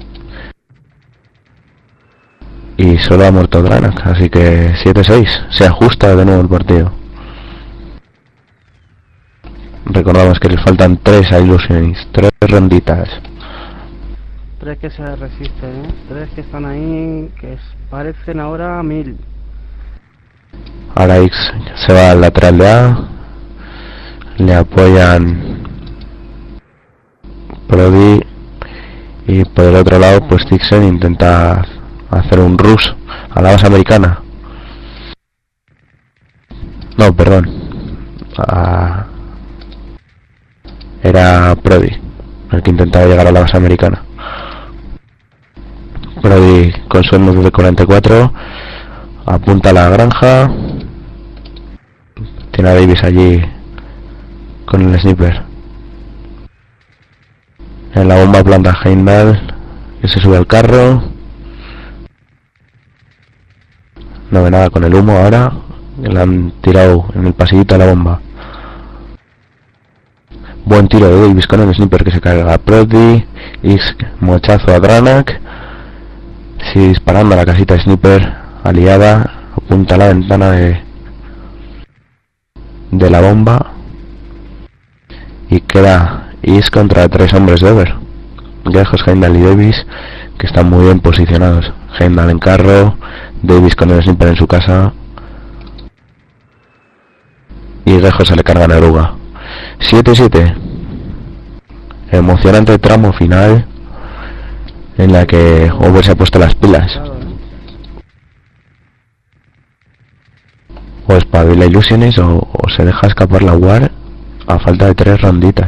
Y solo ha muerto Dranak, así que siete seis. Se ajusta de nuevo el partido. Recordamos que les faltan tres a Illusionist, tres ronditas. Tres que se resisten, ¿eh? Tres que están ahí, que parecen ahora mil. Ahora X se va al lateral de A. Le apoyan Prodi. Y por el otro lado, pues Tixen intenta hacer un rush a la base americana. No, perdón. A... Era Prodi el que intentaba llegar a la base americana. Prodi con su M V cuarenta y cuatro apunta a la granja. Tiene a Davis allí con el sniper. En la bomba planta Heimdall, que se sube al carro. No ve nada con el humo ahora. Le han tirado en el pasillito a la bomba. Buen tiro de Davis con el sniper que se carga a Prodi. Y mochazo a Dranak. Sigue disparando a la casita de sniper aliada. Apunta a la ventana de, de la bomba. Y queda Is contra tres hombres de Over. Gejos, Heimdall y Davis, que están muy bien posicionados. Heimdall en carro, Davis con el sniper en su casa. Y Gejos se le carga a Neruga. siete siete. Emocionante tramo final en la que Over se ha puesto las pilas. O espabila Illusionist o, o se deja escapar la War a falta de tres ronditas.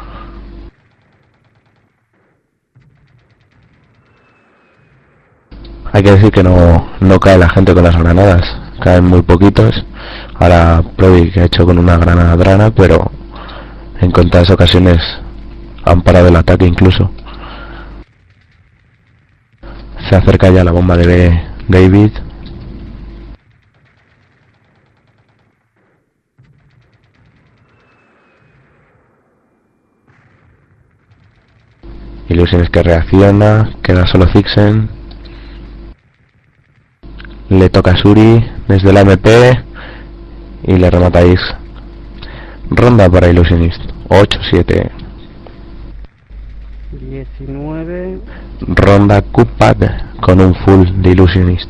Hay que decir que no, no cae la gente con las granadas, caen muy poquitos. Ahora Prodi que ha hecho con una granada Drana, pero en contadas ocasiones han parado el ataque incluso. Se acerca ya la bomba de David. Illusionist que reacciona, queda solo Zixen. Le toca a Suri desde la M P y le remata X. Ronda para Illusionist, ocho siete. diecinueve. Ronda Cupad con un full de Illusionist.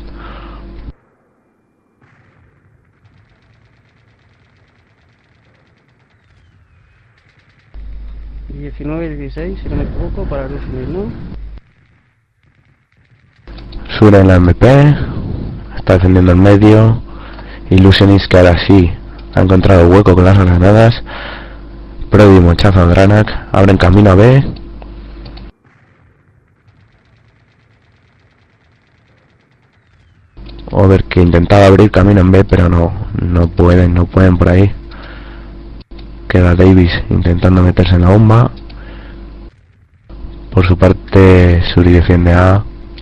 diecinueve dieciséis, si no me equivoco, para Illusionist, ¿no? Sura en la M P, está defendiendo el medio. Illusionist, que ahora sí ha encontrado hueco con las granadas. Prodi, mochazo a Dranak, abren camino a B. Over, que intentaba abrir camino en B, pero no, no pueden, no pueden por ahí. Queda Davis intentando meterse en la bomba. Por su parte, Suri defiende A.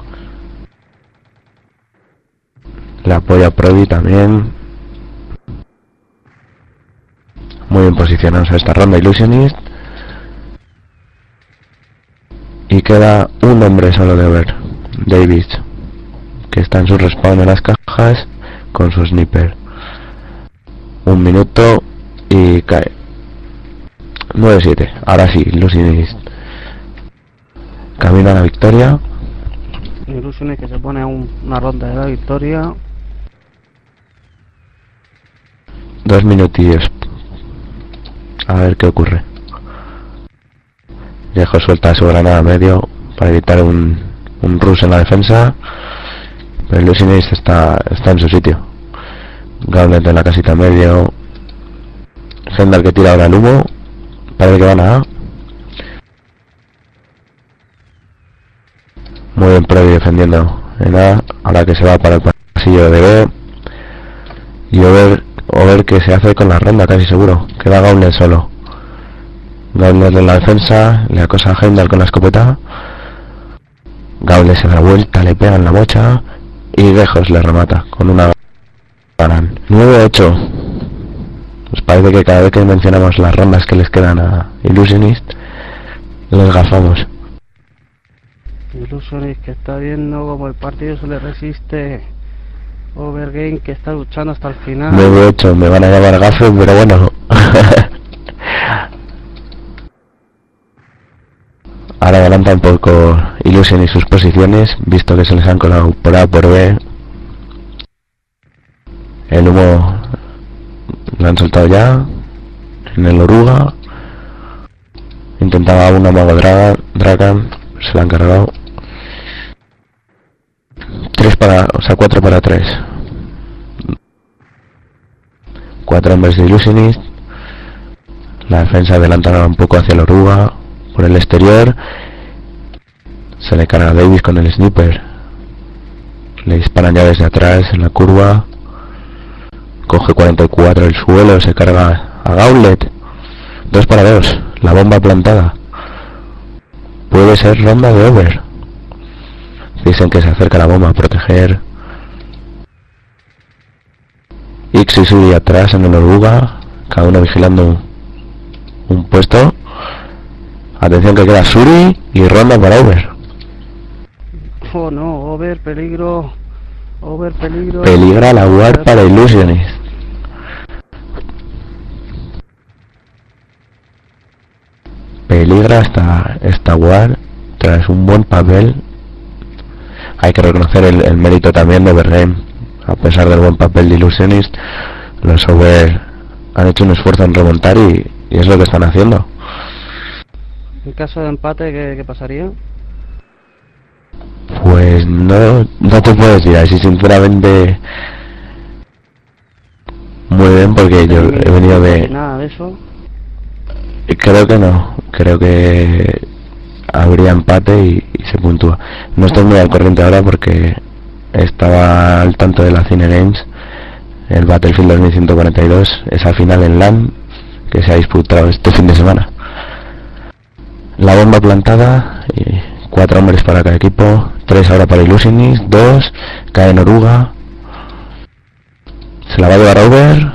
Le apoya Prodi también. Muy bien posicionados a esta ronda Illusionist. Y queda un hombre solo de Over, Davis, que está en su respawn en las cajas con su sniper. Un minuto y cae. nueve siete. Ahora sí, Illusionist camina a la victoria. Illusionist que se pone a un, una ronda de la victoria. Dos minutillos. A ver qué ocurre. Dejo suelta su granada a medio para evitar un, un rush en la defensa. Pero Illusionist está, está en su sitio. Gauntlet en la casita medio. Hendal que tira ahora el humo. Parece que van a A. Muy bien Prodi defendiendo en A. Ahora que se va para el pasillo de B. Y Over, Over que se hace con la ronda casi seguro. Queda Gauntlet solo. Gauntlet en la defensa. Le acosa a Heimdall con la escopeta. Gauntlet se da vuelta, le pega en la mocha. Y lejos le remata con una ganan. nueve ocho. Pues parece que cada vez que mencionamos las rondas que les quedan a Illusionist, les gafamos. Illusionist que está viendo como el partido se le resiste. Overgame que está luchando hasta el final. nueve ocho, me van a llamar gafes, pero bueno. Ahora adelanta un poco Illusionist sus posiciones, visto que se les han colado por A por B. El humo lo han soltado ya en el Oruga. Intentaba una mago Dragan, Dragan se la han cargado. tres para, o sea, cuatro para tres. Cuatro hombres de Illusionist. La defensa adelantará un poco hacia el Oruga por el exterior. Se le carga a Davis con el sniper. Le disparan ya desde atrás en la curva. Coge cuarenta y cuatro el suelo, se carga a Gauntlet. dos para dos, la bomba plantada. Puede ser ronda de Over. Dicen que se acerca la bomba a proteger. Ix y Suri atrás en el Oruga, cada uno vigilando un, un puesto. Atención que queda Suri y ronda para Over. Oh no, Over, peligro. Over, peligro. Peligra la War para Illusionist. Peligra esta, esta War tras un buen papel. Hay que reconocer el, el mérito también de Overgame. A pesar del buen papel de Illusionist, los Over han hecho un esfuerzo en remontar y, y es lo que están haciendo. En caso de empate, ¿qué, qué pasaría? Pues no, no te puedo decir así sinceramente. Muy bien, porque yo he venido de... Nada de eso. Creo que no, creo que habría empate y, y se puntúa. No estoy muy al corriente ahora porque estaba al tanto de la Cine Games. El Battlefield dos mil ciento cuarenta y dos, esa final en LAN que se ha disputado este fin de semana. La bomba plantada y cuatro hombres para cada equipo, tres ahora para Illusionist, dos, cae en Oruga, se la va a llevar Over,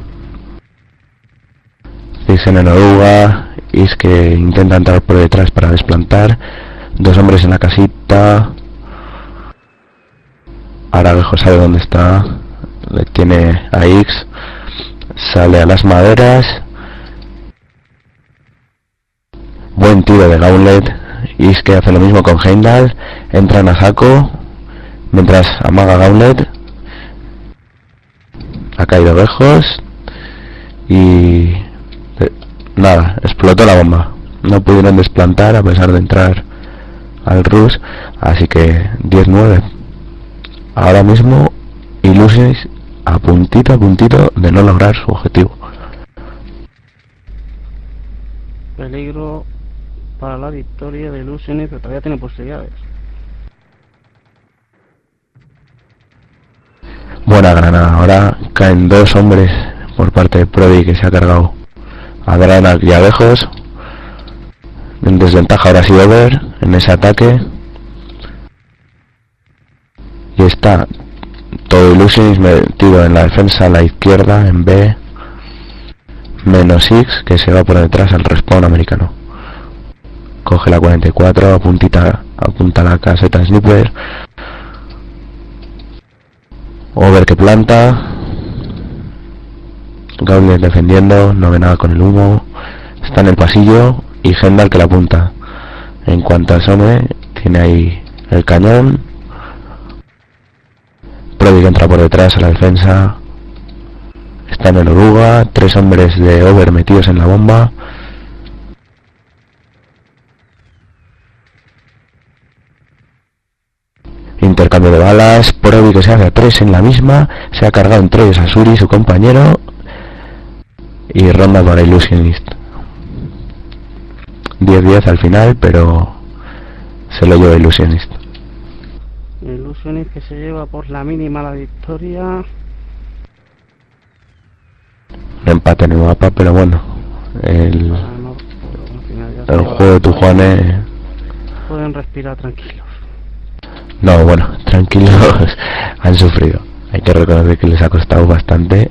dicen en Oruga, y es que intenta entrar por detrás para desplantar, dos hombres en la casita, ahora lejos sabe dónde está, le tiene a X, sale a las maderas, buen tiro de Gauntlet. Y es que hace lo mismo con Heimdall. Entran a saco mientras amaga Gauntlet. Ha caído lejos y eh, nada, explotó la bomba. No pudieron desplantar a pesar de entrar al rush. Así que diez nueve ahora mismo Illusionist a puntito a puntito de no lograr su objetivo. Peligro para la victoria de Illusionist, pero todavía tiene posibilidades. Buena granada, ahora caen dos hombres por parte de Prodi, que se ha cargado a Dranak y a Lejos. En desventaja ahora sí Over en ese ataque. Y está todo Illusionist metido en la defensa a la izquierda, en B. Menos X, que se va por detrás al respawn americano. Coge la cuarenta y cuatro, apuntita, apunta la caseta Sniper. Over que planta. Gauntlet defendiendo, no ve nada con el humo. Está en el pasillo y Hendal que la apunta. En cuanto asome, tiene ahí el cañón. Prodi que entra por detrás a la defensa. Está en el oruga, tres hombres de Over metidos en la bomba. Intercambio de balas, Prodi que se hace a tres en la misma, se ha cargado entre ellos a Suri, su compañero, y ronda para Illusionist. diez diez al final, pero se lo lleva Illusionist. Illusionist que se lleva por la mínima la victoria. Un empate en el mapa, pero bueno, el, Ah, no, pero al final ya el se juego de Tujuanes. pueden respirar tranquilos. No, bueno, tranquilos, han sufrido. Hay que reconocer que les ha costado bastante.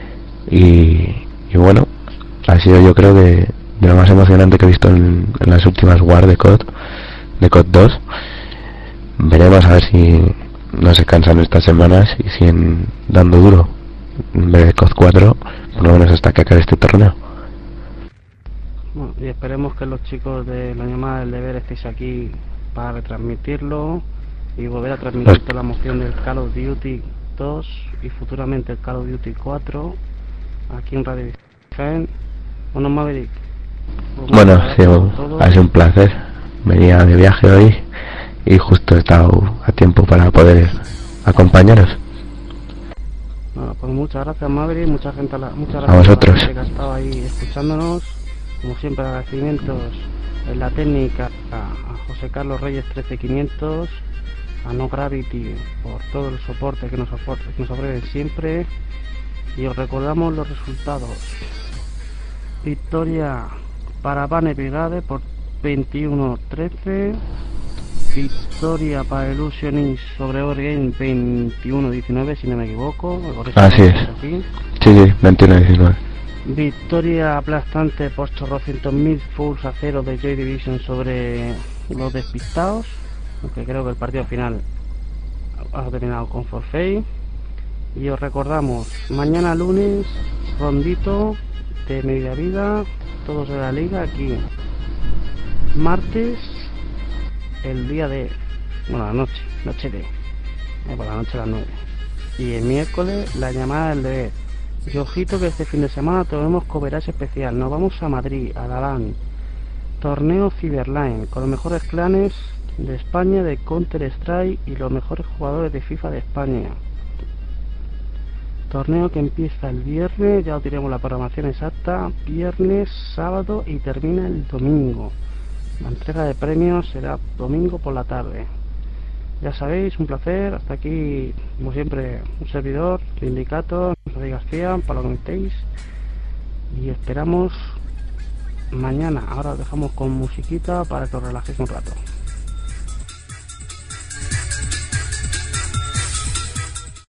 Y, y bueno, ha sido yo creo que de lo más emocionante que he visto en, en las últimas War de C O D, de C O D dos. Veremos a ver si no se cansan estas semanas y siguen dando duro en vez de C O D cuatro, por lo menos hasta que acabe este torneo. Bueno, y esperemos que los chicos de la llamada del deber estéis aquí para retransmitirlo y volver a transmitir toda la emoción del Call of Duty dos y futuramente el Call of Duty cuatro aquí en Radio Jaén. Bueno, Maverick, Bueno, sí, ha sido un placer. Venía de viaje hoy y justo he estado a tiempo para poder acompañaros. Bueno, pues muchas gracias, Maverick, mucha gente, la, muchas gracias A vosotros. la gente que ha estado ahí escuchándonos. Como siempre, agradecimientos en la técnica a, a José Carlos Reyes trece quinientos, a No Gravity por todo el soporte que nos, soporte, que nos ofrecen siempre. Y os recordamos los resultados. Victoria para Banner Brigade por veintiuno trece. Victoria para Illusionist sobre Overgame veintiuno diecinueve, si no me equivoco. Así es. Aquí. Sí, sí, veintiuno diecinueve. Victoria aplastante por chorrocientos mil fulls a cero de Joy Division sobre los despistados, aunque creo que el partido final ha terminado con forfait. Y os recordamos, mañana lunes, rondito de media vida, todos de la liga aquí. Martes, el día de, bueno, la noche, noche de, eh, por la noche a las nueve. Y el miércoles, la llamada del deber. Y ojito que este fin de semana tenemos coverage especial. Nos vamos a Madrid, a la LAN. Torneo Cyberline, con los mejores clanes de España de Counter Strike y los mejores jugadores de FIFA de España. Torneo que empieza el viernes, ya os diremos la programación exacta, viernes, sábado y termina el domingo. La entrega de premios será domingo por la tarde. Ya sabéis, un placer. Hasta aquí, como siempre, un servidor, Sindicato, José García, para lo que estéis. Y esperamos mañana. Ahora os dejamos con musiquita para que os relajéis un rato.